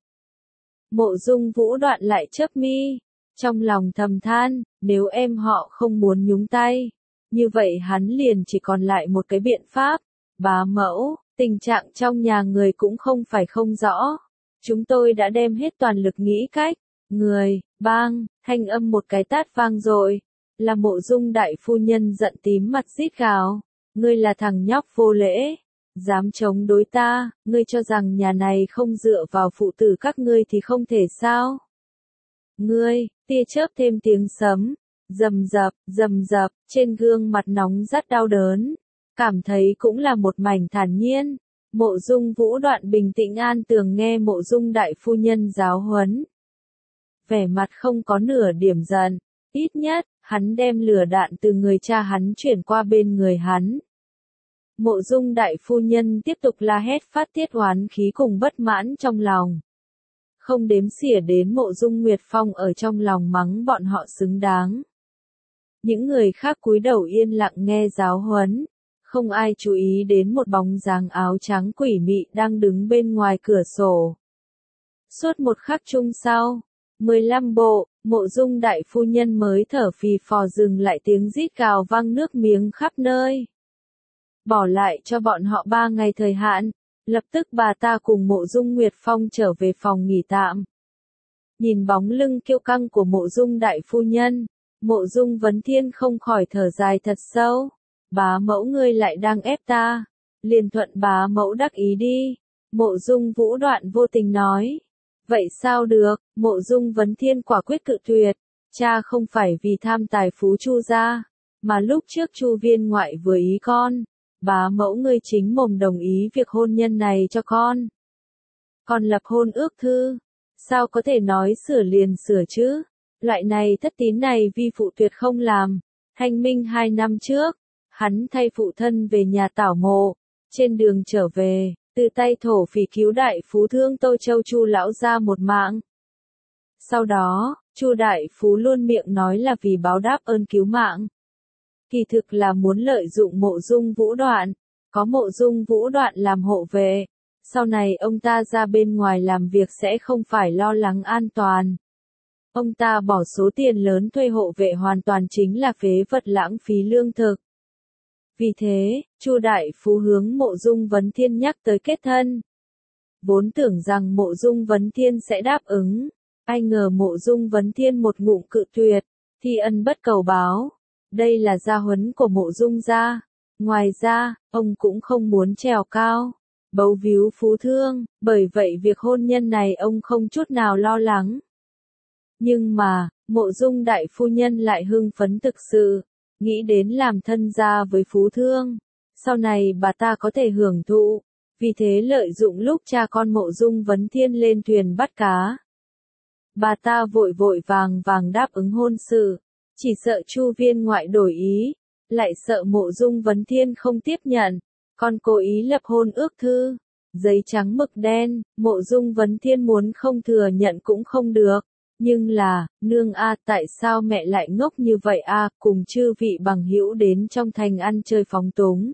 Mộ Dung Vũ Đoạn lại chớp mi, trong lòng thầm than, nếu em họ không muốn nhúng tay, như vậy hắn liền chỉ còn lại một cái biện pháp, bá mẫu, tình trạng trong nhà người cũng không phải không rõ. Chúng tôi đã đem hết toàn lực nghĩ cách, bang, thanh âm một cái tát vang rồi, là Mộ Dung đại phu nhân giận tím mặt rít gào, ngươi là thằng nhóc vô lễ. Dám chống đối ta, ngươi cho rằng nhà này không dựa vào phụ tử các ngươi thì không thể sao? Ngươi, tia chớp thêm tiếng sấm, rầm rập, trên gương mặt nóng rất đau đớn, cảm thấy cũng là một mảnh thản nhiên. Mộ Dung Vũ Đoạn bình tĩnh an tường nghe Mộ Dung đại phu nhân giáo huấn. Vẻ mặt không có nửa điểm giận, ít nhất, hắn đem lửa đạn từ người cha hắn chuyển qua bên người hắn. Mộ Dung đại phu nhân tiếp tục la hét phát tiết oán khí cùng bất mãn trong lòng. Không đếm xỉa đến Mộ Dung Nguyệt Phong ở trong lòng mắng bọn họ xứng đáng. Những người khác cúi đầu yên lặng nghe giáo huấn, không ai chú ý đến một bóng dáng áo trắng quỷ mị đang đứng bên ngoài cửa sổ. Suốt một khắc chung sau, 15 bộ, Mộ Dung đại phu nhân mới thở phì phò dừng lại tiếng rít gào vang nước miếng khắp nơi. Bỏ lại cho bọn họ 3 ngày thời hạn, lập tức bà ta cùng Mộ Dung Nguyệt Phong trở về phòng nghỉ tạm. Nhìn bóng lưng kiêu căng của Mộ Dung đại phu nhân, Mộ Dung Vấn Thiên không khỏi thở dài thật sâu. Bá mẫu ngươi lại đang ép ta, liền thuận bá mẫu đắc ý đi. Mộ Dung Vũ Đoạn vô tình nói. Vậy sao được, Mộ Dung Vấn Thiên quả quyết cự tuyệt, cha không phải vì tham tài phú Chu gia, mà lúc trước Chu viên ngoại vừa ý con, bá mẫu ngươi chính mồm đồng ý việc hôn nhân này cho con. Còn lập hôn ước thư, sao có thể nói sửa liền sửa chứ, loại này thất tín này vi phụ tuyệt không làm. Thanh minh 2 năm trước, hắn thay phụ thân về nhà tảo mộ, trên đường trở về, tự tay thổ phỉ cứu đại phú thương Tô Châu Chu lão gia một mạng. Sau đó, Chu đại phú luôn miệng nói là vì báo đáp ơn cứu mạng. Kỳ thực là muốn lợi dụng Mộ Dung Vũ Đoạn, có Mộ Dung Vũ Đoạn làm hộ vệ, sau này ông ta ra bên ngoài làm việc sẽ không phải lo lắng an toàn. Ông ta bỏ số tiền lớn thuê hộ vệ hoàn toàn chính là phế vật lãng phí lương thực. Vì thế, Chu đại phú hướng Mộ Dung Vấn Thiên nhắc tới kết thân. Vốn tưởng rằng Mộ Dung Vấn Thiên sẽ đáp ứng, ai ngờ Mộ Dung Vấn Thiên một ngụm cự tuyệt, thi ân bất cầu báo. Đây là gia huấn của Mộ Dung gia. Ngoài ra, ông cũng không muốn trèo cao, bấu víu phú thương, bởi vậy việc hôn nhân này ông không chút nào lo lắng. Nhưng mà, Mộ Dung đại phu nhân lại hưng phấn thực sự, nghĩ đến làm thân gia với phú thương, sau này bà ta có thể hưởng thụ, vì thế lợi dụng lúc cha con Mộ Dung Vấn Thiên lên thuyền bắt cá. Bà ta vội vội vàng vàng đáp ứng hôn sự, chỉ sợ Chu viên ngoại đổi ý, lại sợ Mộ Dung Vấn Thiên không tiếp nhận, còn cố ý lập hôn ước thư, giấy trắng mực đen, Mộ Dung Vấn Thiên muốn không thừa nhận cũng không được. Nhưng là, nương a, tại sao mẹ lại ngốc như vậy a, cùng chư vị bằng hữu đến trong thành ăn chơi phóng túng.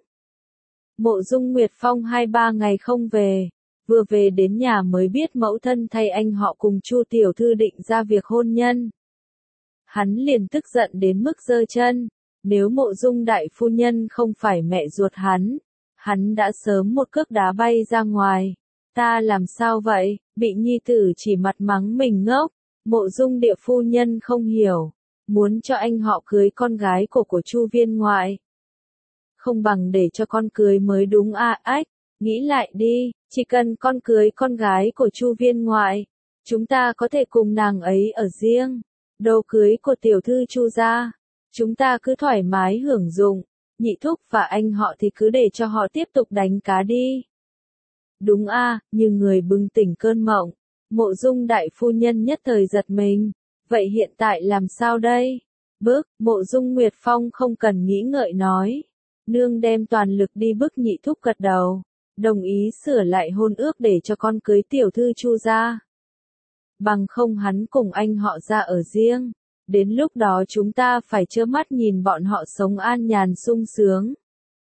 Mộ Dung Nguyệt Phong 2-3 ngày không về, vừa về đến nhà mới biết mẫu thân thay anh họ cùng Chu tiểu thư định ra việc hôn nhân. Hắn liền tức giận đến mức giơ chân, nếu Mộ Dung đại phu nhân không phải mẹ ruột hắn đã sớm một cước đá bay ra ngoài. Ta làm sao vậy, bị nhi tử chỉ mặt mắng mình ngốc. Mộ Dung địa phu nhân không hiểu, muốn cho anh họ cưới con gái của Chu viên ngoại. Không bằng để cho con cưới mới đúng ách, nghĩ lại đi, chỉ cần con cưới con gái của Chu viên ngoại, chúng ta có thể cùng nàng ấy ở riêng. Đồ cưới của tiểu thư Chu gia, chúng ta cứ thoải mái hưởng dụng, nhị thúc và anh họ thì cứ để cho họ tiếp tục đánh cá đi. Đúng như người bừng tỉnh cơn mộng. Mộ Dung đại phu nhân nhất thời giật mình, vậy hiện tại làm sao đây? Mộ Dung Nguyệt Phong không cần nghĩ ngợi nói, nương đem toàn lực đi bức nhị thúc gật đầu, đồng ý sửa lại hôn ước để cho con cưới tiểu thư Chu gia. Bằng không hắn cùng anh họ ra ở riêng, đến lúc đó chúng ta phải trơ mắt nhìn bọn họ sống an nhàn sung sướng.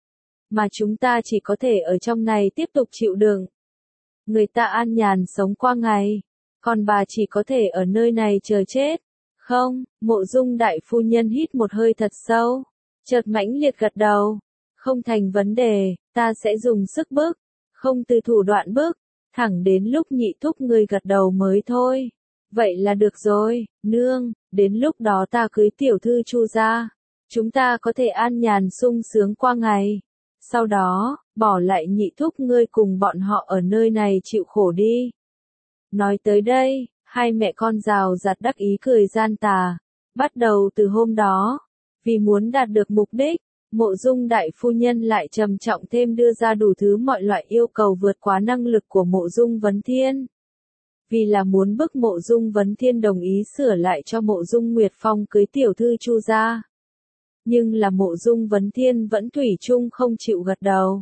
Mà chúng ta chỉ có thể ở trong này tiếp tục chịu đựng. Người ta an nhàn sống qua ngày, còn bà chỉ có thể ở nơi này chờ chết. Không, Mộ Dung đại phu nhân hít một hơi thật sâu, chợt mãnh liệt gật đầu. Không thành vấn đề, ta sẽ dùng sức bức, không từ thủ đoạn bức, thẳng đến lúc nhị thúc ngươi gật đầu mới thôi. Vậy là được rồi, nương, đến lúc đó ta cưới tiểu thư Chu gia, chúng ta có thể an nhàn sung sướng qua ngày. Sau đó, bỏ lại nhị thúc ngươi cùng bọn họ ở nơi này chịu khổ đi. Nói tới đây, hai mẹ con rào rạt đắc ý cười gian tà. Bắt đầu từ hôm đó, vì muốn đạt được mục đích, Mộ Dung đại phu nhân lại trầm trọng thêm đưa ra đủ thứ mọi loại yêu cầu vượt quá năng lực của Mộ Dung Vấn Thiên. Vì là muốn bức Mộ Dung Vấn Thiên đồng ý sửa lại cho Mộ Dung Nguyệt Phong cưới tiểu thư Chu gia. Nhưng là Mộ Dung Vấn Thiên vẫn thủy chung không chịu gật đầu.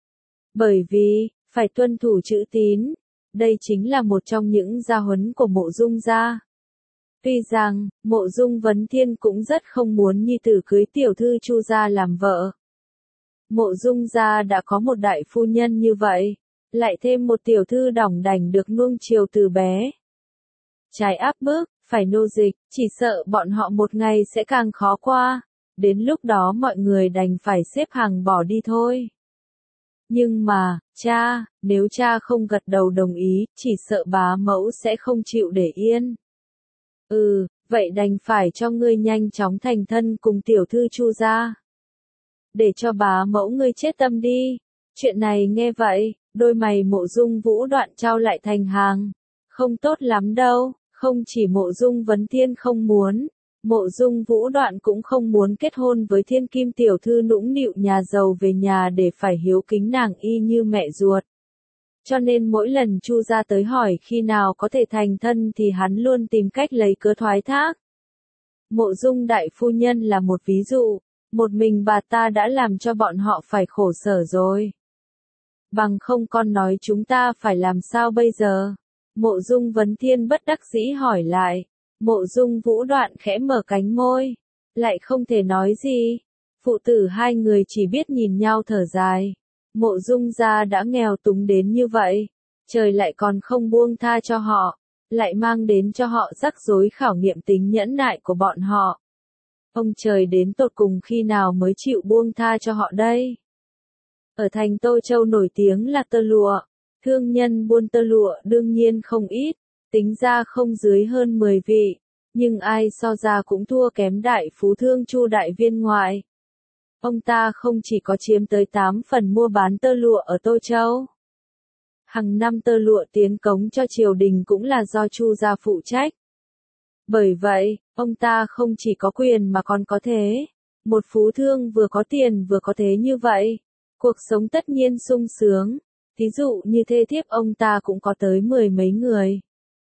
Bởi vì, phải tuân thủ chữ tín, đây chính là một trong những gia huấn của Mộ Dung gia. Tuy rằng, Mộ Dung Vấn Thiên cũng rất không muốn nhi tử cưới tiểu thư Chu gia làm vợ. Mộ Dung gia đã có một đại phu nhân như vậy, lại thêm một tiểu thư đỏng đảnh được nuông chiều từ bé. Trái áp bức, phải nô dịch, chỉ sợ bọn họ một ngày sẽ càng khó qua, đến lúc đó mọi người đành phải xếp hàng bỏ đi thôi. Nhưng mà, nếu cha không gật đầu đồng ý, chỉ sợ bá mẫu sẽ không chịu để yên. Vậy đành phải cho ngươi nhanh chóng thành thân cùng tiểu thư Chu gia. Để cho bá mẫu ngươi chết tâm đi. Chuyện này nghe vậy, đôi mày Mộ Dung Vũ Đoạn trao lại thành hàng. không tốt lắm đâu, không chỉ Mộ Dung Vấn Thiên không muốn, Mộ Dung Vũ Đoạn cũng không muốn kết hôn với Thiên Kim tiểu thư nũng nịu nhà giàu về nhà để phải hiếu kính nàng y như mẹ ruột. Cho nên mỗi lần Chu gia tới hỏi khi nào có thể thành thân thì hắn luôn tìm cách lấy cớ thoái thác. Mộ Dung đại phu nhân là một ví dụ, một mình bà ta đã làm cho bọn họ phải khổ sở rồi. Bằng không con nói chúng ta phải làm sao bây giờ? Mộ Dung Vấn Thiên bất đắc dĩ hỏi lại. Mộ Dung Vũ Đoạn khẽ mở cánh môi, lại không thể nói gì. Phụ tử hai người chỉ biết nhìn nhau thở dài. Mộ Dung gia đã nghèo túng đến như vậy, trời lại còn không buông tha cho họ, lại mang đến cho họ rắc rối khảo nghiệm tính nhẫn nại của bọn họ. Ông trời đến tột cùng khi nào mới chịu buông tha cho họ đây? Ở thành Tô Châu nổi tiếng là tơ lụa, thương nhân buôn tơ lụa đương nhiên không ít, tính ra không dưới hơn 10 vị, nhưng ai so ra cũng thua kém đại phú thương Chu đại viên ngoại. Ông ta không chỉ có chiếm tới 8 phần mua bán tơ lụa ở Tô Châu. Hàng năm tơ lụa tiến cống cho triều đình cũng là do Chu gia phụ trách. Bởi vậy, ông ta không chỉ có quyền mà còn có thế. Một phú thương vừa có tiền vừa có thế như vậy, cuộc sống tất nhiên sung sướng. Ví dụ như thê thiếp ông ta cũng có tới 10 mấy người.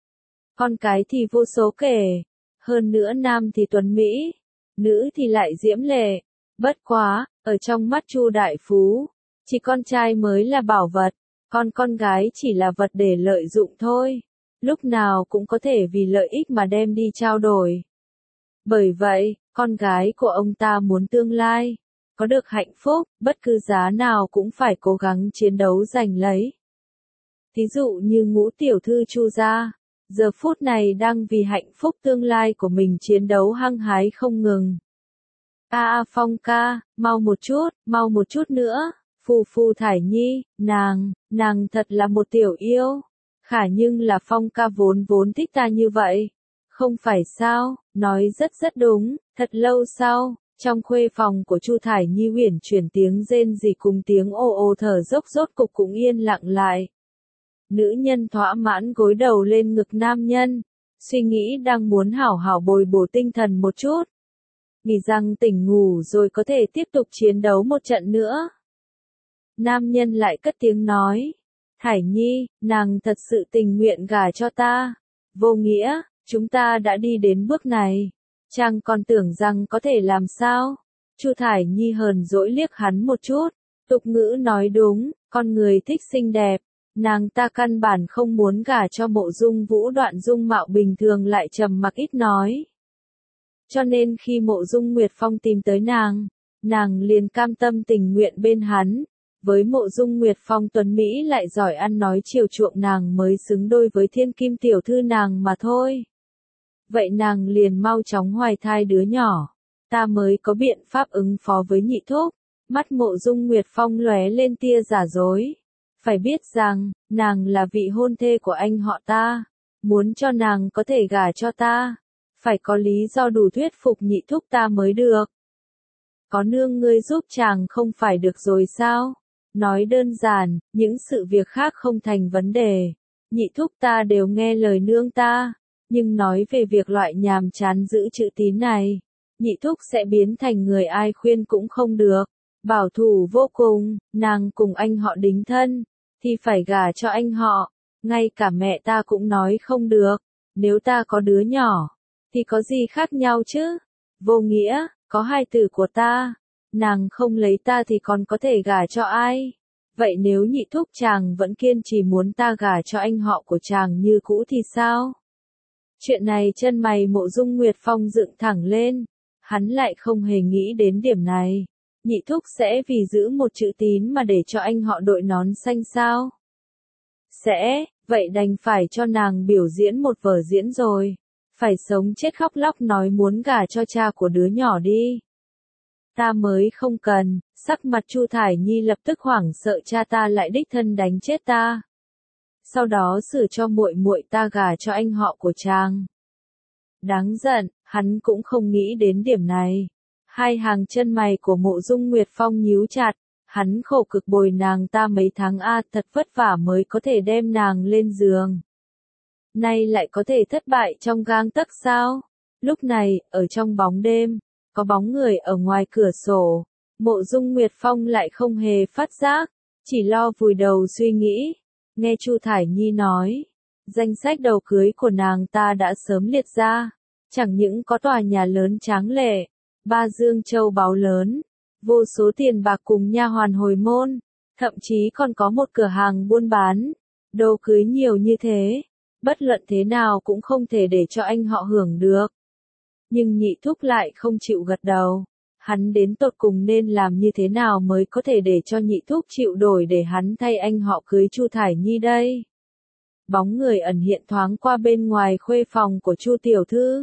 Con cái thì vô số kể, hơn nữa nam thì tuấn mỹ, nữ thì lại diễm lệ. Bất quá, ở trong mắt Chu đại phú, chỉ con trai mới là bảo vật, còn con gái chỉ là vật để lợi dụng thôi. Lúc nào cũng có thể vì lợi ích mà đem đi trao đổi. Bởi vậy, con gái của ông ta muốn tương lai có được hạnh phúc, bất cứ giá nào cũng phải cố gắng chiến đấu giành lấy. Ví dụ như Ngũ tiểu thư Chu gia, giờ phút này đang vì hạnh phúc tương lai của mình chiến đấu hăng hái không ngừng. Phong ca, mau một chút nữa, Phù Thải Nhi, nàng thật là một tiểu yêu. Khả nhưng là Phong ca vốn thích ta như vậy. Không phải sao, nói rất đúng. Thật lâu sau, trong khuê phòng của Chu Thải Nhi uyển chuyển tiếng rên rỉ cùng tiếng ồ ồ thở dốc rốt cục cũng yên lặng lại. Nữ nhân thỏa mãn gối đầu lên ngực nam nhân, suy nghĩ đang muốn hảo hảo bồi bổ tinh thần một chút. Nghĩ rằng tỉnh ngủ rồi có thể tiếp tục chiến đấu một trận nữa. Nam nhân lại cất tiếng nói, Thải Nhi, nàng thật sự tình nguyện gả cho ta. Vô nghĩa, chúng ta đã đi đến bước này. Chàng còn tưởng rằng có thể làm sao? Chu Thải Nhi hờn dỗi liếc hắn một chút. Tục ngữ nói đúng, con người thích xinh đẹp. Nàng ta căn bản không muốn gả cho Mộ Dung Vũ Đoạn dung mạo bình thường lại trầm mặc ít nói. Cho nên khi Mộ Dung Nguyệt Phong tìm tới nàng liền cam tâm tình nguyện bên hắn. Với Mộ Dung Nguyệt Phong tuấn Mỹ lại giỏi ăn nói chiều chuộng nàng mới xứng đôi với Thiên Kim tiểu thư nàng mà thôi. Vậy nàng liền mau chóng hoài thai đứa nhỏ, ta mới có biện pháp ứng phó với nhị thúc. Mắt Mộ Dung Nguyệt Phong lóe lên tia giả dối. Phải biết rằng, nàng là vị hôn thê của anh họ ta, muốn cho nàng có thể gả cho ta, phải có lý do đủ thuyết phục nhị thúc ta mới được. Có nương ngươi giúp chàng không phải được rồi sao? Nói đơn giản, những sự việc khác không thành vấn đề. Nhị thúc ta đều nghe lời nương ta, nhưng nói về việc loại nhàm chán giữ chữ tín này, nhị thúc sẽ biến thành người ai khuyên cũng không được. Bảo thủ vô cùng, nàng cùng anh họ đính thân, thì phải gả cho anh họ. Ngay cả mẹ ta cũng nói không được, nếu ta có đứa nhỏ, thì có gì khác nhau chứ? Vô nghĩa, có hai tử của ta, nàng không lấy ta thì còn có thể gả cho ai? Vậy nếu nhị thúc chàng vẫn kiên trì muốn ta gả cho anh họ của chàng như cũ thì sao? Chuyện này chân mày Mộ Dung Nguyệt Phong dựng thẳng lên, hắn lại không hề nghĩ đến điểm này. Nhị thúc sẽ vì giữ một chữ tín mà để cho anh họ đội nón xanh sao? Sẽ, vậy đành phải cho nàng biểu diễn một vở diễn rồi. Phải sống chết khóc lóc nói muốn gả cho cha của đứa nhỏ đi. Ta mới không cần. Sắc mặt Chu Thải Nhi lập tức hoảng sợ cha ta lại đích thân đánh chết ta. Sau đó xử cho muội muội ta gả cho anh họ của chàng. Đáng giận, hắn cũng không nghĩ đến điểm này. Hai hàng chân mày của Mộ Dung Nguyệt Phong nhíu chặt, hắn khổ cực bồi nàng ta mấy tháng thật vất vả mới có thể đem nàng lên giường. nay lại có thể thất bại trong gang tấc sao? Lúc này, ở trong bóng đêm, có bóng người ở ngoài cửa sổ, Mộ Dung Nguyệt Phong lại không hề phát giác, chỉ lo vùi đầu suy nghĩ. Nghe Chu Thải Nhi nói, danh sách đầu cưới của nàng ta đã sớm liệt ra, chẳng những có tòa nhà lớn tráng lệ, 3 dương châu báu lớn, vô số tiền bạc cùng nha hoàn hồi môn, thậm chí còn có một cửa hàng buôn bán, đồ cưới nhiều như thế, bất luận thế nào cũng không thể để cho anh họ hưởng được. Nhưng nhị thúc lại không chịu gật đầu. Hắn đến tột cùng nên làm như thế nào mới có thể để cho nhị thúc chịu đổi để hắn thay anh họ cưới Chu Thải Nhi đây? Bóng người ẩn hiện thoáng qua bên ngoài khuê phòng của Chu tiểu thư,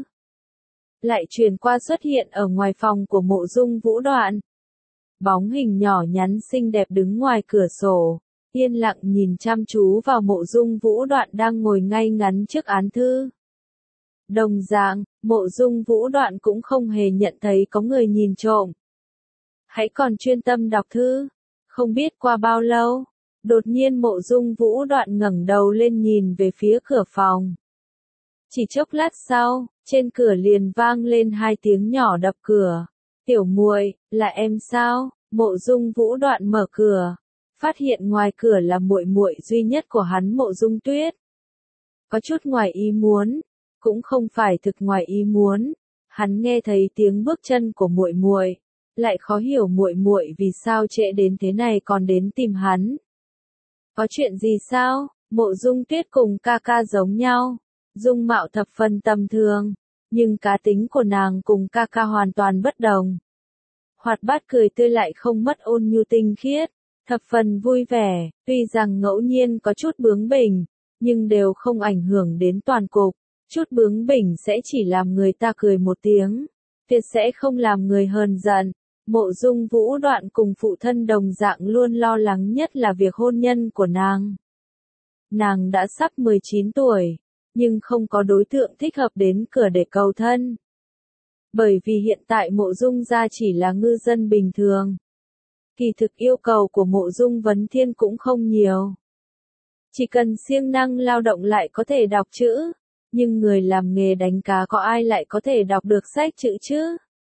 lại truyền qua xuất hiện ở ngoài phòng của Mộ Dung Vũ Đoạn. Bóng hình nhỏ nhắn xinh đẹp đứng ngoài cửa sổ, yên lặng nhìn chăm chú vào Mộ Dung Vũ Đoạn đang ngồi ngay ngắn trước án thư. Đồng dạng, Mộ Dung Vũ Đoạn cũng không hề nhận thấy có người nhìn trộm. Hãy còn chuyên tâm đọc thư. Không biết qua bao lâu, đột nhiên Mộ Dung Vũ Đoạn ngẩng đầu lên nhìn về phía cửa phòng. Chỉ chốc lát sau, trên cửa liền vang lên 2 tiếng nhỏ đập cửa. Tiểu muội, là em sao? Mộ Dung Vũ Đoạn mở cửa, phát hiện ngoài cửa là muội muội duy nhất của hắn Mộ Dung Tuyết. Có chút ngoài ý muốn, cũng không phải thực ngoài ý muốn, hắn nghe thấy tiếng bước chân của muội muội, lại khó hiểu muội muội vì sao trễ đến thế này còn đến tìm hắn. Có chuyện gì sao? Mộ Dung Tuyết cùng ca ca giống nhau, dung mạo thập phần tầm thường, nhưng cá tính của nàng cùng ca ca hoàn toàn bất đồng. Hoạt bát cười tươi lại không mất ôn nhu tinh khiết, thập phần vui vẻ, tuy rằng ngẫu nhiên có chút bướng bỉnh, nhưng đều không ảnh hưởng đến toàn cục. Chút bướng bỉnh sẽ chỉ làm người ta cười một tiếng, tuyệt sẽ không làm người hờn giận. Mộ Dung Vũ Đoạn cùng phụ thân đồng dạng luôn lo lắng nhất là việc hôn nhân của nàng. Nàng đã sắp 19 tuổi, nhưng không có đối tượng thích hợp đến cửa để cầu thân. Bởi vì hiện tại Mộ Dung gia chỉ là ngư dân bình thường. Kỳ thực yêu cầu của Mộ Dung Vấn Thiên cũng không nhiều. Chỉ cần siêng năng lao động lại có thể đọc chữ. Nhưng người làm nghề đánh cá có ai lại có thể đọc được sách chữ chứ?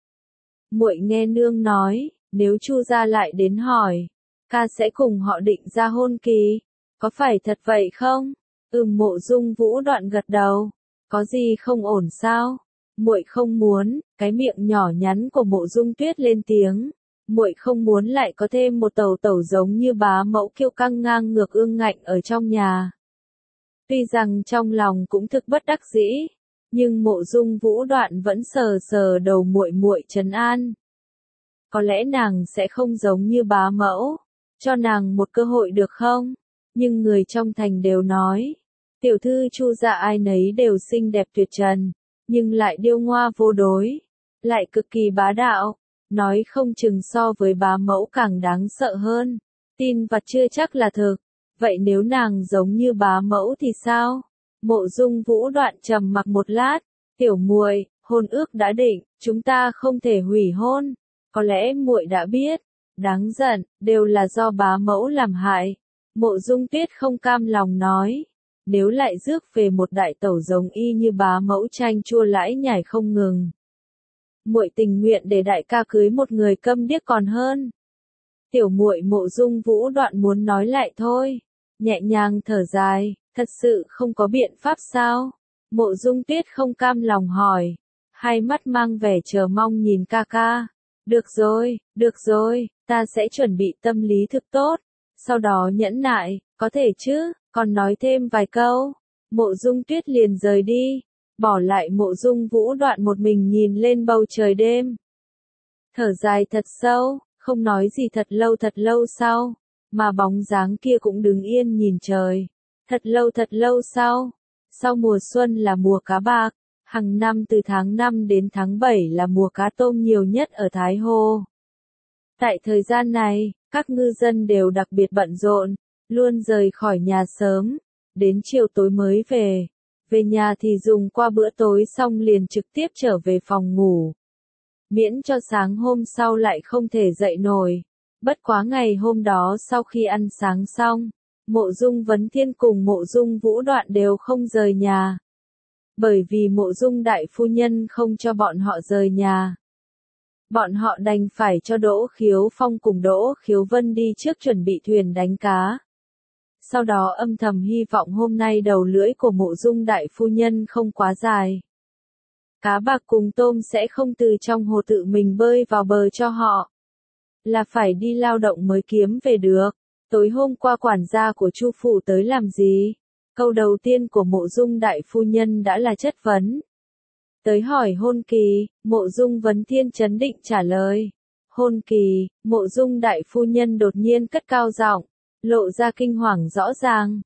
Muội nghe nương nói, nếu Chu gia lại đến hỏi, ca sẽ cùng họ định ra hôn kỳ, có phải thật vậy không? Mộ Dung Vũ Đoạn gật đầu, có gì không ổn sao? Muội không muốn, cái miệng nhỏ nhắn của Mộ Dung Tuyết lên tiếng, muội không muốn lại có thêm một tẩu tẩu giống như bá mẫu kiêu căng ngang ngược ương ngạnh ở trong nhà. Tuy rằng trong lòng cũng thực bất đắc dĩ, nhưng Mộ Dung Vũ Đoạn vẫn sờ sờ đầu muội muội trấn an. Có lẽ nàng sẽ không giống như bá mẫu, cho nàng một cơ hội được không? Nhưng người trong thành đều nói, tiểu thư Chu gia ai nấy đều xinh đẹp tuyệt trần, nhưng lại điêu ngoa vô đối, lại cực kỳ bá đạo, nói không chừng so với bá mẫu càng đáng sợ hơn. Tin vặt chưa chắc là thực. Vậy nếu nàng giống như bá mẫu thì sao? Mộ Dung Vũ Đoạn trầm mặc một lát, tiểu muội, hôn ước đã định, chúng ta không thể hủy hôn. Có lẽ muội đã biết, đáng giận, đều là do bá mẫu làm hại. Mộ Dung Tuyết không cam lòng nói, nếu lại rước về một đại tẩu giống y như bá mẫu chanh chua lãi nhải không ngừng. Muội tình nguyện để đại ca cưới một người câm điếc còn hơn. Tiểu muội Mộ Dung Vũ Đoạn muốn nói lại thôi, nhẹ nhàng thở dài, thật sự không có biện pháp sao? Mộ Dung Tuyết không cam lòng hỏi, hai mắt mang vẻ chờ mong nhìn ca ca. Được rồi, ta sẽ chuẩn bị tâm lý thực tốt, sau đó nhẫn nại, có thể chứ, còn nói thêm vài câu. Mộ Dung Tuyết liền rời đi, bỏ lại Mộ Dung Vũ Đoạn một mình nhìn lên bầu trời đêm. Thở dài thật sâu, không nói gì thật lâu sau, mà bóng dáng kia cũng đứng yên nhìn trời. Thật lâu sau mùa xuân là mùa cá bạc, hàng năm từ tháng 5 đến tháng 7 là mùa cá tôm nhiều nhất ở Thái Hồ. Tại thời gian này, các ngư dân đều đặc biệt bận rộn, luôn rời khỏi nhà sớm, đến chiều tối mới về. Về nhà thì dùng qua bữa tối xong liền trực tiếp trở về phòng ngủ. Miễn cho sáng hôm sau lại không thể dậy nổi. Bất quá ngày hôm đó sau khi ăn sáng xong, Mộ Dung Vấn Thiên cùng Mộ Dung Vũ Đoạn đều không rời nhà. Bởi vì Mộ Dung đại phu nhân không cho bọn họ rời nhà. Bọn họ đành phải cho Đỗ Khiếu Phong cùng Đỗ Khiếu Vân đi trước chuẩn bị thuyền đánh cá. Sau đó âm thầm hy vọng hôm nay đầu lưỡi của Mộ Dung đại phu nhân không quá dài. Cá bạc cùng tôm sẽ không từ trong hồ tự mình bơi vào bờ cho họ. Là phải đi lao động mới kiếm về được. Tối hôm qua quản gia của Chu phủ tới làm gì? Câu đầu tiên của Mộ Dung đại phu nhân đã là chất vấn. Tới hỏi hôn kỳ, Mộ Dung Vấn Thiên trấn định trả lời. Hôn kỳ, Mộ Dung đại phu nhân đột nhiên cất cao giọng, lộ ra kinh hoàng rõ ràng.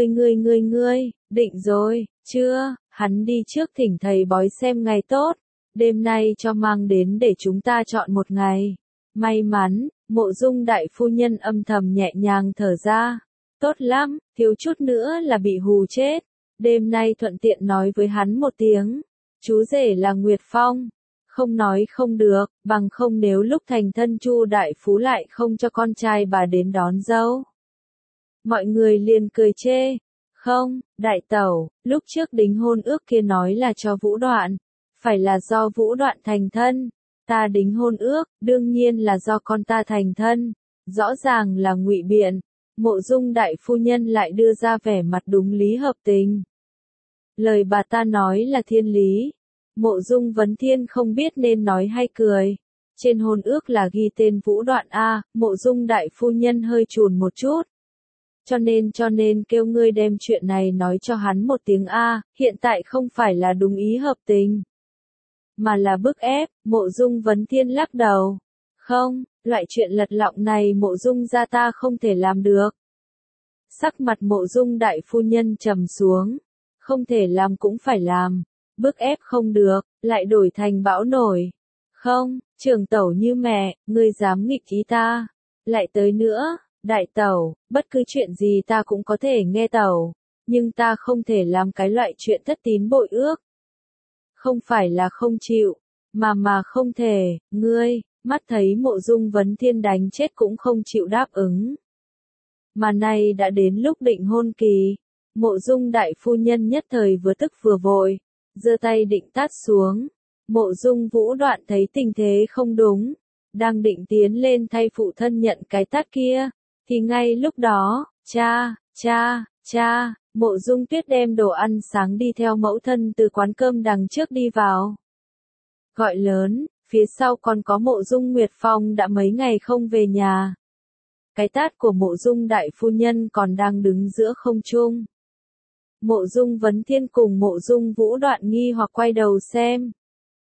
Ngươi, định rồi, chưa, hắn đi trước thỉnh thầy bói xem ngày tốt, đêm nay cho mang đến để chúng ta chọn một ngày. May mắn, Mộ Dung đại phu nhân âm thầm nhẹ nhàng thở ra. Tốt lắm, thiếu chút nữa là bị hù chết. Đêm nay thuận tiện nói với hắn một tiếng. Chú rể là Nguyệt Phong. Không nói không được, bằng không nếu lúc thành thân Chu đại phú lại không cho con trai bà đến đón dâu. Mọi người liền cười chê. Không, đại tẩu, lúc trước đính hôn ước kia nói là cho Vũ Đoạn. Phải là do Vũ Đoạn thành thân. Ta đính hôn ước, đương nhiên là do con ta thành thân. Rõ ràng là ngụy biện. Mộ Dung đại phu nhân lại đưa ra vẻ mặt đúng lý hợp tình. Lời bà ta nói là thiên lý. Mộ Dung Vấn Thiên không biết nên nói hay cười. Trên hôn ước là ghi tên Vũ Đoạn a, Mộ Dung đại phu nhân hơi chùn một chút. Cho nên kêu ngươi đem chuyện này nói cho hắn một tiếng a, hiện tại không phải là đúng ý hợp tình, mà là bức ép. Mộ Dung Vấn Thiên lắc đầu. Không, loại chuyện lật lọng này Mộ Dung gia ta không thể làm được. Sắc mặt Mộ Dung đại phu nhân trầm xuống. Không thể làm cũng phải làm. Bức ép không được, lại đổi thành bão nổi. Không, trưởng tẩu như mẹ, ngươi dám nghịch ý ta. Lại tới nữa, đại tẩu, bất cứ chuyện gì ta cũng có thể nghe tẩu. Nhưng ta không thể làm cái loại chuyện thất tín bội ước. Không phải là không chịu, mà không thể, ngươi, mắt thấy Mộ Dung Vấn Thiên đánh chết cũng không chịu đáp ứng. Mà nay đã đến lúc định hôn kỳ. Mộ Dung đại phu nhân nhất thời vừa tức vừa vội, giơ tay định tát xuống. Mộ Dung Vũ Đoạn thấy tình thế không đúng, đang định tiến lên thay phụ thân nhận cái tát kia, thì ngay lúc đó, cha, Mộ Dung Tuyết đem đồ ăn sáng đi theo mẫu thân từ quán cơm đằng trước đi vào. Gọi lớn, phía sau còn có Mộ Dung Nguyệt Phong đã mấy ngày không về nhà. Cái tát của Mộ Dung đại phu nhân còn đang đứng giữa không trung. Mộ Dung Vấn Thiên cùng Mộ Dung Vũ Đoạn nghi hoặc quay đầu xem.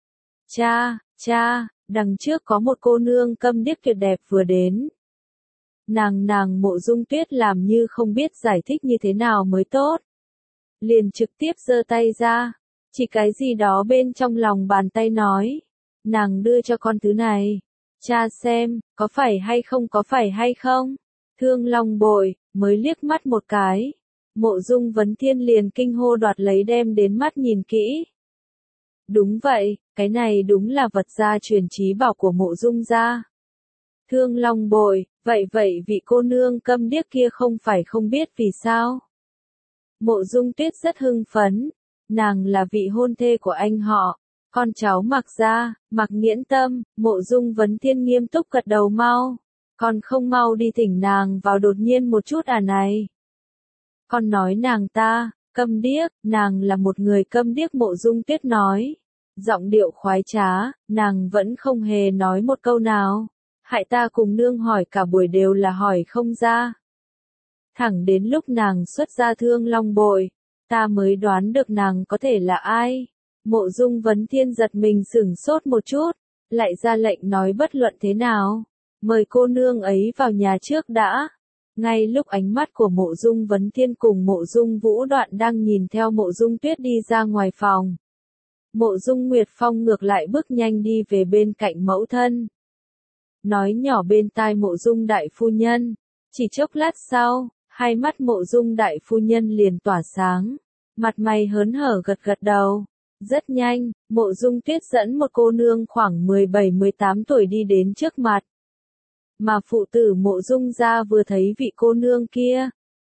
Cha, đằng trước có một cô nương câm điếc tuyệt đẹp vừa đến. Nàng Mộ Dung Tuyết làm như không biết giải thích như thế nào mới tốt. Liền trực tiếp giơ tay ra, chỉ cái gì đó bên trong lòng bàn tay nói. Nàng đưa cho con thứ này. Cha xem, có phải hay không? Thương Long bội, mới liếc mắt một cái. Mộ Dung Vấn Thiên liền kinh hô đoạt lấy đem đến mắt nhìn kỹ. Đúng vậy, cái này đúng là vật gia truyền chí bảo của Mộ Dung gia. Thương Long bội, vậy vị cô nương câm điếc kia không phải không biết vì sao. Mộ Dung Tuyết rất hưng phấn, nàng là vị hôn thê của anh họ, con cháu Mạc gia, Mạc Nghiễn Tâm. Mộ Dung Vấn Thiên nghiêm túc gật đầu mau, còn không mau đi thỉnh nàng vào đột nhiên một chút à này. Con nói nàng ta, câm điếc, nàng là một người câm điếc. Mộ Dung Tuyết nói, giọng điệu khoái trá, nàng vẫn không hề nói một câu nào. Hại ta cùng nương hỏi cả buổi đều là hỏi không ra. Thẳng đến lúc nàng xuất ra Thương Long bội, ta mới đoán được nàng có thể là ai. Mộ Dung Vấn Thiên giật mình sửng sốt một chút, lại ra lệnh nói bất luận thế nào, mời cô nương ấy vào nhà trước đã. Ngay lúc ánh mắt của Mộ Dung Vấn Thiên cùng Mộ Dung Vũ Đoạn đang nhìn theo Mộ Dung Tuyết đi ra ngoài phòng, Mộ Dung Nguyệt Phong ngược lại bước nhanh đi về bên cạnh mẫu thân. Nói nhỏ bên tai Mộ Dung đại phu nhân. Chỉ chốc lát sau, hai mắt Mộ Dung đại phu nhân liền tỏa sáng, mặt mày hớn hở gật đầu. Rất nhanh, Mộ Dung Tuyết dẫn một cô nương khoảng 17-18 tuổi đi đến trước mặt. Mà phụ tử Mộ Dung gia vừa thấy vị cô nương kia,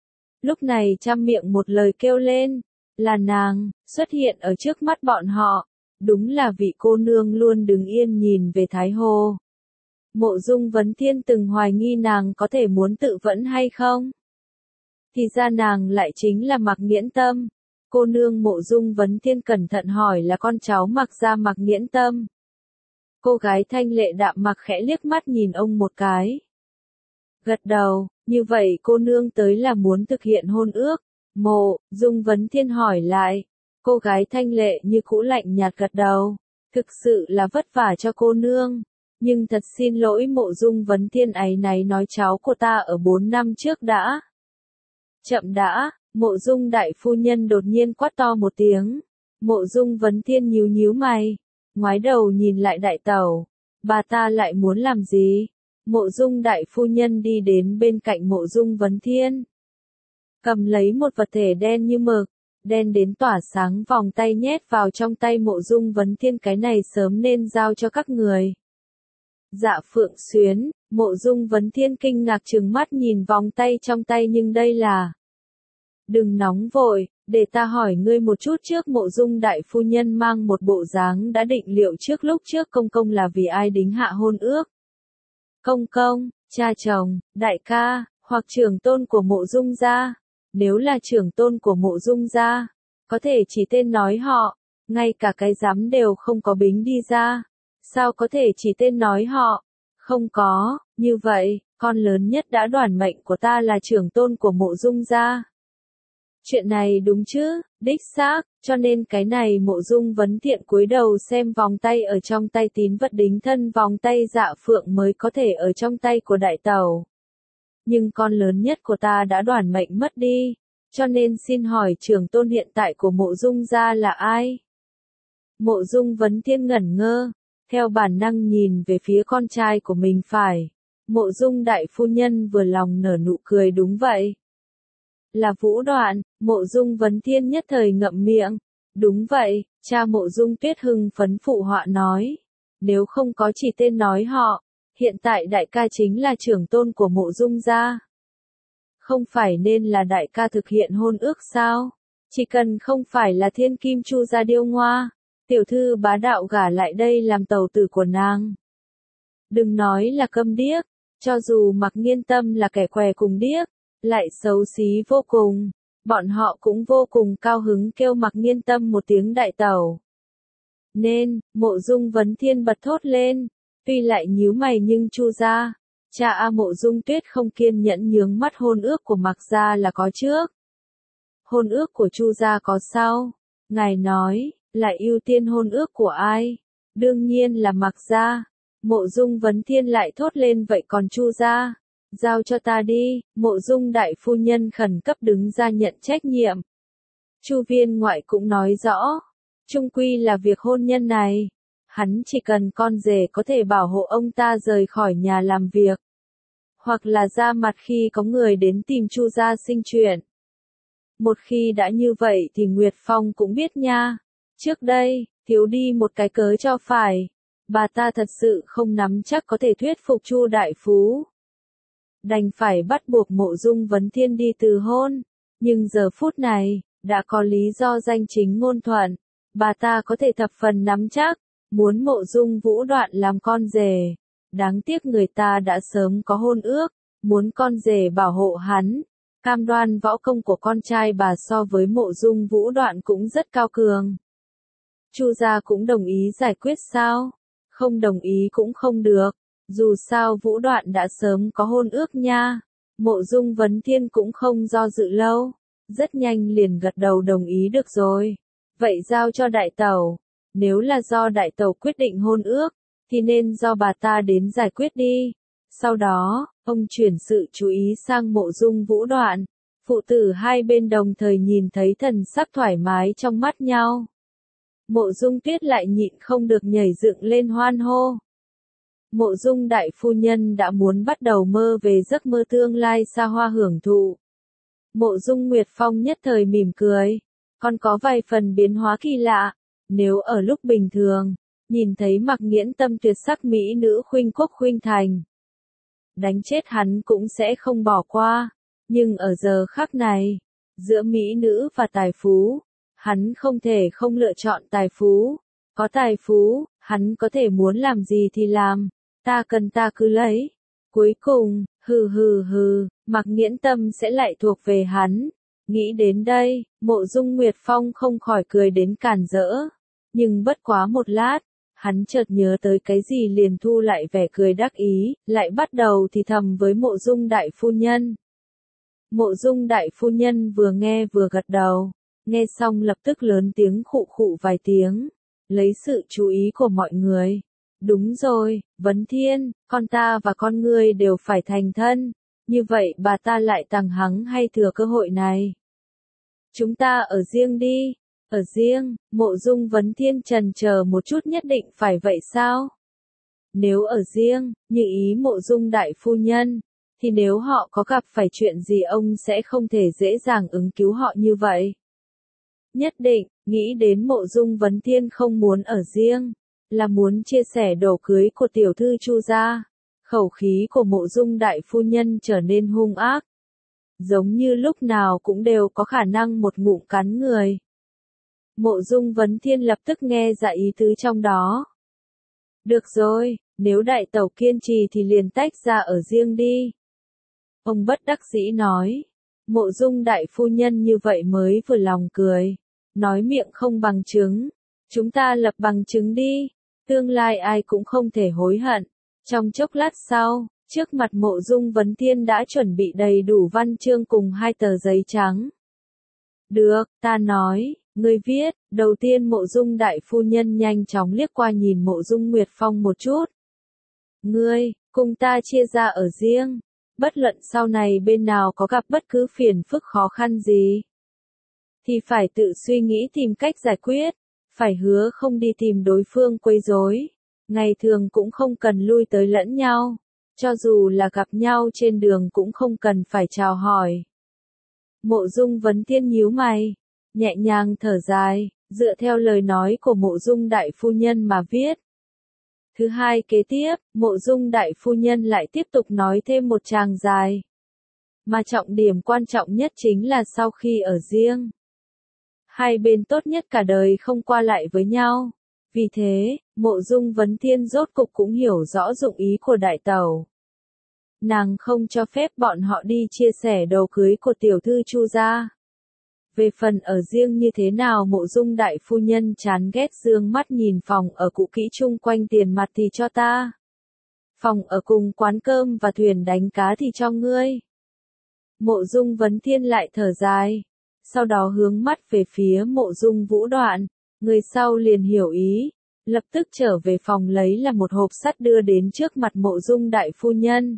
Lúc này trăm miệng một lời kêu lên, là nàng, xuất hiện ở trước mắt bọn họ. Đúng là vị cô nương luôn đứng yên nhìn về Thái Hồ. Mộ Dung Vấn Thiên từng hoài nghi nàng có thể muốn tự vẫn hay không? Thì ra nàng lại chính là Mạc Nghiễn Tâm. Cô nương Mộ Dung Vấn Thiên cẩn thận hỏi là con cháu Mạc gia Mạc Nghiễn Tâm. Cô gái thanh lệ đạm mặc khẽ liếc mắt nhìn ông một cái. Gật đầu, như vậy cô nương tới là muốn thực hiện hôn ước. Mộ Dung Vấn Thiên hỏi lại. Cô gái thanh lệ như cũ lạnh nhạt gật đầu. Thực sự là vất vả cho cô nương. Nhưng thật xin lỗi Mộ Dung Vấn Thiên áy náy nói cháu của ta ở 4 năm trước đã. Chậm đã, Mộ Dung đại phu nhân đột nhiên quát to một tiếng. Mộ Dung Vấn Thiên nhíu nhíu mày, ngoái đầu nhìn lại đại tẩu. Bà ta lại muốn làm gì? Mộ Dung đại phu nhân đi đến bên cạnh Mộ Dung Vấn Thiên. Cầm lấy một vật thể đen như mực, đen đến tỏa sáng vòng tay nhét vào trong tay Mộ Dung Vấn Thiên, cái này sớm nên giao cho các người. Dạ Phượng Xuyến, Mộ Dung Vấn Thiên kinh ngạc trừng mắt nhìn vòng tay trong tay, nhưng đây là... Đừng nóng vội, để ta hỏi ngươi một chút trước. Mộ Dung đại phu nhân mang một bộ dáng đã định liệu trước, lúc trước công công là vì ai đính hạ hôn ước. Công công, cha chồng, đại ca, hoặc trưởng tôn của Mộ Dung gia. Nếu là trưởng tôn của Mộ Dung gia, có thể chỉ tên nói họ, ngay cả cái giám đều không có bính đi ra. Sao có thể chỉ tên nói họ? Không có, như vậy, con lớn nhất đã đoản mệnh của ta là trưởng tôn của Mộ Dung gia. Chuyện này đúng chứ, đích xác, cho nên cái này Mộ Dung Vấn Thiện cúi đầu xem vòng tay ở trong tay, tín vật đính thân vòng tay Dạ Phượng mới có thể ở trong tay của đại tẩu. Nhưng con lớn nhất của ta đã đoản mệnh mất đi, cho nên xin hỏi trưởng tôn hiện tại của Mộ Dung gia là ai? Mộ Dung Vấn Thiên ngẩn ngơ, theo bản năng nhìn về phía con trai của mình phải. Mộ Dung đại phu nhân vừa lòng nở nụ cười, đúng vậy. Là Vũ Đoạn. Mộ Dung Vấn Thiên nhất thời ngậm miệng. Đúng vậy, cha Mộ Dung Tuyết hưng phấn phụ họa nói. Nếu không có chỉ tên nói họ, hiện tại đại ca chính là trưởng tôn của Mộ Dung gia. Không phải nên là đại ca thực hiện hôn ước sao? Chỉ cần không phải là thiên kim Chu gia điêu ngoa, tiểu thư bá đạo gả lại đây làm tàu tử của nàng. Đừng nói là câm điếc, cho dù Mạc Nghiên Tâm là kẻ què cùng điếc, lại xấu xí vô cùng, bọn họ cũng vô cùng cao hứng kêu Mạc Nghiên Tâm một tiếng đại tẩu. Nên, Mộ Dung Vấn Thiên bật thốt lên, tuy lại nhíu mày nhưng Chu gia, cha A Mộ Dung Tuyết không kiên nhẫn nhướng mắt, hôn ước của Mạc gia là có trước. Hôn ước của Chu gia có sau. Ngài nói, lại ưu tiên hôn ước của ai? Đương nhiên là Mạc gia. Mộ Dung Vấn Thiên lại thốt lên, vậy còn Chu gia? Giao cho ta đi. Mộ Dung đại phu nhân khẩn cấp đứng ra nhận trách nhiệm. Chu viên ngoại cũng nói rõ, chung quy là việc hôn nhân này, hắn chỉ cần con rể có thể bảo hộ ông ta rời khỏi nhà làm việc, hoặc là ra mặt khi có người đến tìm Chu gia sinh chuyện. Một khi đã như vậy thì Nguyệt Phong cũng biết nha. Trước đây, thiếu đi một cái cớ cho phải. Bà ta thật sự không nắm chắc có thể thuyết phục Chu đại phú. Đành phải bắt buộc Mộ Dung Vấn Thiên đi từ hôn. Nhưng giờ phút này, đã có lý do danh chính ngôn thuận. Bà ta có thể thập phần nắm chắc, muốn Mộ Dung Vũ Đoạn làm con rể. Đáng tiếc người ta đã sớm có hôn ước, muốn con rể bảo hộ hắn. Cam đoan võ công của con trai bà so với Mộ Dung Vũ Đoạn cũng rất cao cường. Chu gia cũng đồng ý giải quyết sao? Không đồng ý cũng không được. Dù sao Vũ Đoạn đã sớm có hôn ước nha. Mộ Dung Vấn Thiên cũng không do dự lâu. Rất nhanh liền gật đầu đồng ý, được rồi. Vậy giao cho đại tẩu. Nếu là do đại tẩu quyết định hôn ước, thì nên do bà ta đến giải quyết đi. Sau đó, ông chuyển sự chú ý sang Mộ Dung Vũ Đoạn. Phụ tử hai bên đồng thời nhìn thấy thần sắc thoải mái trong mắt nhau. Mộ Dung Tuyết lại nhịn không được nhảy dựng lên hoan hô. Mộ Dung đại phu nhân đã muốn bắt đầu mơ về giấc mơ tương lai xa hoa hưởng thụ. Mộ Dung Nguyệt Phong nhất thời mỉm cười, còn có vài phần biến hóa kỳ lạ. Nếu ở lúc bình thường, nhìn thấy Mạc Nghiễn Tâm tuyệt sắc mỹ nữ khuynh quốc khuynh thành, đánh chết hắn cũng sẽ không bỏ qua. Nhưng ở giờ khắc này, giữa mỹ nữ và tài phú, hắn không thể không lựa chọn tài phú. Có tài phú, hắn có thể muốn làm gì thì làm, ta cần ta cứ lấy. Cuối cùng, Mạc Nghiễn Tâm sẽ lại thuộc về hắn. Nghĩ đến đây, Mộ Dung Nguyệt Phong không khỏi cười đến càn rỡ. Nhưng bất quá một lát, hắn chợt nhớ tới cái gì liền thu lại vẻ cười đắc ý, lại bắt đầu thì thầm với Mộ Dung đại phu nhân. Mộ Dung đại phu nhân vừa nghe vừa gật đầu, nghe xong lập tức lớn tiếng khụ khụ vài tiếng, lấy sự chú ý của mọi người. Đúng rồi, Vấn Thiên, con ta và con ngươi đều phải thành thân, như vậy bà ta lại tằng hắng hay thừa cơ hội này. Chúng ta ở riêng đi, ở riêng, Mộ Dung Vấn Thiên chần chờ một chút nhất định phải vậy sao? Nếu ở riêng, như ý Mộ Dung đại phu nhân, thì nếu họ có gặp phải chuyện gì ông sẽ không thể dễ dàng ứng cứu họ như vậy. Nhất định, nghĩ đến Mộ Dung Vấn Thiên không muốn ở riêng, là muốn chia sẻ đồ cưới của tiểu thư Chu gia. Khẩu khí của Mộ Dung đại phu nhân trở nên hung ác. Giống như lúc nào cũng đều có khả năng một ngụm cắn người. Mộ Dung Vấn Thiên lập tức nghe ra ý tứ trong đó. Được rồi, nếu đại tẩu kiên trì thì liền tách ra ở riêng đi. Ông bất đắc dĩ nói. Mộ Dung đại phu nhân như vậy mới vừa lòng cười. Nói miệng không bằng chứng. Chúng ta lập bằng chứng đi. Tương lai ai cũng không thể hối hận. Trong chốc lát sau, trước mặt Mộ Dung Vấn Thiên đã chuẩn bị đầy đủ văn chương cùng 2 tờ giấy trắng. Được, ta nói, ngươi viết. Đầu tiên Mộ Dung đại phu nhân nhanh chóng liếc qua nhìn Mộ Dung Nguyệt Phong một chút. Ngươi, cùng ta chia ra ở riêng. Bất luận sau này bên nào có gặp bất cứ phiền phức khó khăn gì, thì phải tự suy nghĩ tìm cách giải quyết. Phải hứa không đi tìm đối phương quấy rối. Ngày thường cũng không cần lui tới lẫn nhau. Cho dù là gặp nhau trên đường cũng không cần phải chào hỏi. Mộ Dung Vấn Thiên nhíu mày, nhẹ nhàng thở dài, dựa theo lời nói của Mộ Dung đại phu nhân mà viết. Thứ hai kế tiếp, Mộ Dung đại phu nhân lại tiếp tục nói thêm một tràng dài. Mà trọng điểm quan trọng nhất chính là sau khi ở riêng, hai bên tốt nhất cả đời không qua lại với nhau. Vì thế, Mộ Dung Vấn Thiên rốt cục cũng hiểu rõ dụng ý của đại tẩu. Nàng không cho phép bọn họ đi chia sẻ đồ cưới của tiểu thư Chu gia. Về phần ở riêng như thế nào Mộ Dung đại phu nhân chán ghét dương mắt nhìn phòng ở cũ kỹ chung quanh tiền mặt thì cho ta. Phòng ở cùng quán cơm và thuyền đánh cá thì cho ngươi. Mộ Dung Vấn Thiên lại thở dài. Sau đó hướng mắt về phía Mộ Dung Vũ Đoạn. Người sau liền hiểu ý. Lập tức trở về phòng lấy là một hộp sắt đưa đến trước mặt Mộ Dung đại phu nhân.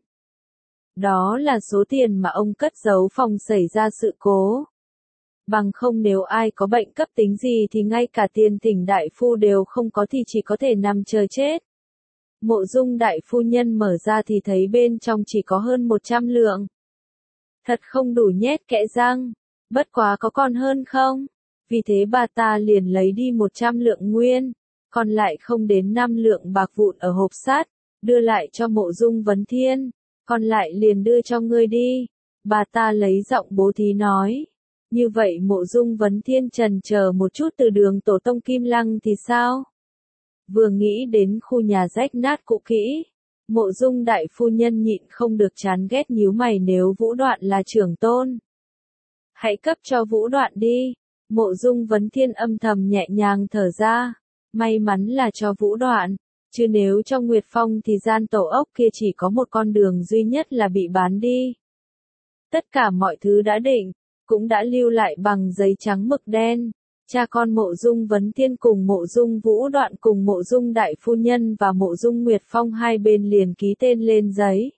Đó là số tiền mà ông cất giấu phòng xảy ra sự cố. Bằng không nếu ai có bệnh cấp tính gì thì ngay cả tiền thỉnh đại phu đều không có thì chỉ có thể nằm chờ chết. Mộ Dung đại phu nhân mở ra thì thấy bên trong chỉ có hơn 100 lượng. Thật không đủ nhét kẽ răng. Bất quá có còn hơn không? Vì thế bà ta liền lấy đi 100 lượng nguyên, còn lại không đến 5 lượng bạc vụn ở hộp sắt, đưa lại cho Mộ Dung Vấn Thiên, còn lại liền đưa cho ngươi đi. Bà ta lấy giọng bố thí nói. Như vậy Mộ Dung Vấn Thiên trần chờ một chút từ đường tổ tông Kim Lăng thì sao? Vừa nghĩ đến khu nhà rách nát cũ kỹ, Mộ Dung đại phu nhân nhịn không được chán ghét nhíu mày nếu Vũ Đoạn là trưởng tôn. Hãy cấp cho Vũ Đoạn đi. Mộ Dung Vấn Thiên âm thầm nhẹ nhàng thở ra. May mắn là cho Vũ Đoạn. Chứ nếu trong Nguyệt Phong thì gian tổ ốc kia chỉ có một con đường duy nhất là bị bán đi. Tất cả mọi thứ đã định, cũng đã lưu lại bằng giấy trắng mực đen. Cha con Mộ Dung Vấn Thiên cùng Mộ Dung Vũ Đoạn cùng Mộ Dung đại phu nhân và Mộ Dung Nguyệt Phong hai bên liền ký tên lên giấy.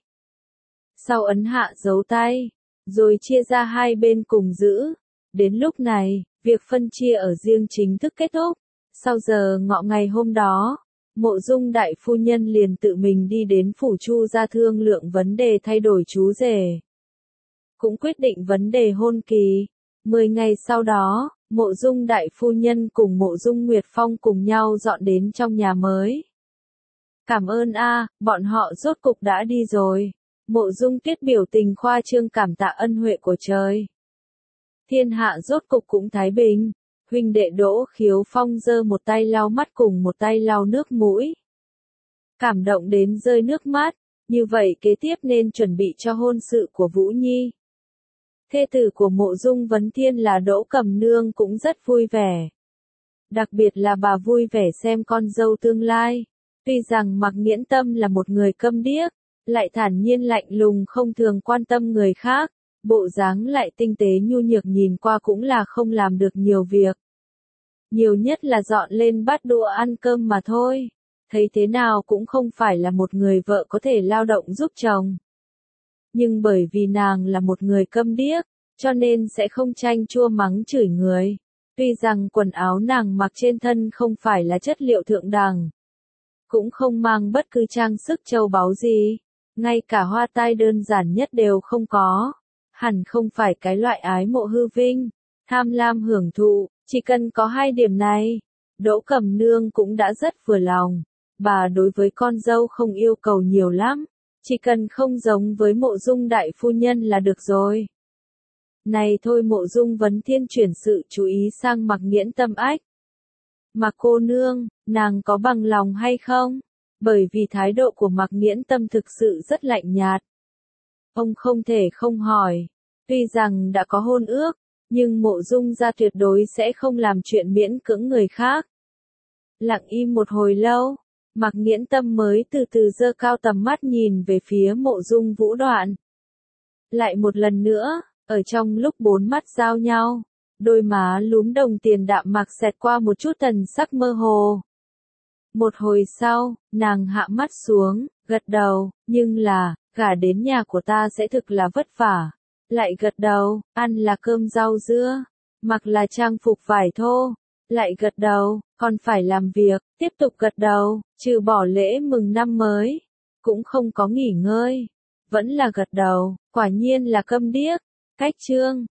Sau ấn hạ dấu tay, rồi chia ra hai bên cùng giữ. Đến lúc này, việc phân chia ở riêng chính thức kết thúc. Sau giờ ngọ ngày hôm đó, Mộ Dung đại phu nhân liền tự mình đi đến phủ Chu gia thương lượng vấn đề thay đổi chú rể. Cũng quyết định vấn đề hôn kỳ. 10 ngày sau đó, Mộ Dung đại phu nhân cùng Mộ Dung Nguyệt Phong cùng nhau dọn đến trong nhà mới. Cảm ơn bọn họ rốt cục đã đi rồi. Mộ Dung Tuyết biểu tình khoa trương cảm tạ ân huệ của trời. Thiên hạ rốt cục cũng thái bình. Huynh đệ Đỗ Khiếu Phong giơ một tay lau mắt cùng một tay lau nước mũi. Cảm động đến rơi nước mắt, như vậy kế tiếp nên chuẩn bị cho hôn sự của Vũ Nhi. Thê tử của Mộ Dung Vấn Thiên là Đỗ Cẩm Nương cũng rất vui vẻ. Đặc biệt là bà vui vẻ xem con dâu tương lai. Tuy rằng Mạc Nghiễn Tâm là một người câm điếc, lại thản nhiên lạnh lùng không thường quan tâm người khác, bộ dáng lại tinh tế nhu nhược nhìn qua cũng là không làm được nhiều việc. Nhiều nhất là dọn lên bát đũa ăn cơm mà thôi. Thấy thế nào cũng không phải là một người vợ có thể lao động giúp chồng. Nhưng bởi vì nàng là một người câm điếc, cho nên sẽ không chanh chua mắng chửi người. Tuy rằng quần áo nàng mặc trên thân không phải là chất liệu thượng đẳng, cũng không mang bất cứ trang sức châu báu gì, ngay cả hoa tai đơn giản nhất đều không có. Hẳn không phải cái loại ái mộ hư vinh, tham lam hưởng thụ, chỉ cần có hai điểm này, Đỗ Cẩm Nương cũng đã rất vừa lòng. Bà đối với con dâu không yêu cầu nhiều lắm, chỉ cần không giống với Mộ Dung đại phu nhân là được rồi. Này thôi, Mộ Dung Vấn Thiên chuyển sự chú ý sang Mạc Nghiễn Tâm ách. Mạc cô nương, nàng có bằng lòng hay không? Bởi vì thái độ của Mạc Nghiễn Tâm thực sự rất lạnh nhạt. Ông không thể không hỏi. Tuy rằng đã có hôn ước, nhưng Mộ Dung gia tuyệt đối sẽ không làm chuyện miễn cưỡng người khác. Lặng im một hồi lâu, Mạc Nghiễn Tâm mới từ từ giơ cao tầm mắt nhìn về phía Mộ Dung Vũ Đoạn. Lại một lần nữa, ở trong lúc bốn mắt giao nhau, đôi má lúm đồng tiền đạm mạc xẹt qua một chút thần sắc mơ hồ. Một hồi sau, nàng hạ mắt xuống, gật đầu, nhưng là, gả đến nhà của ta sẽ thực là vất vả. Lại gật đầu, ăn là cơm rau dưa, mặc là trang phục vải thô. Lại gật đầu, còn phải làm việc, tiếp tục gật đầu, trừ bỏ lễ mừng năm mới, cũng không có nghỉ ngơi. Vẫn là gật đầu, quả nhiên là câm điếc. Cách chương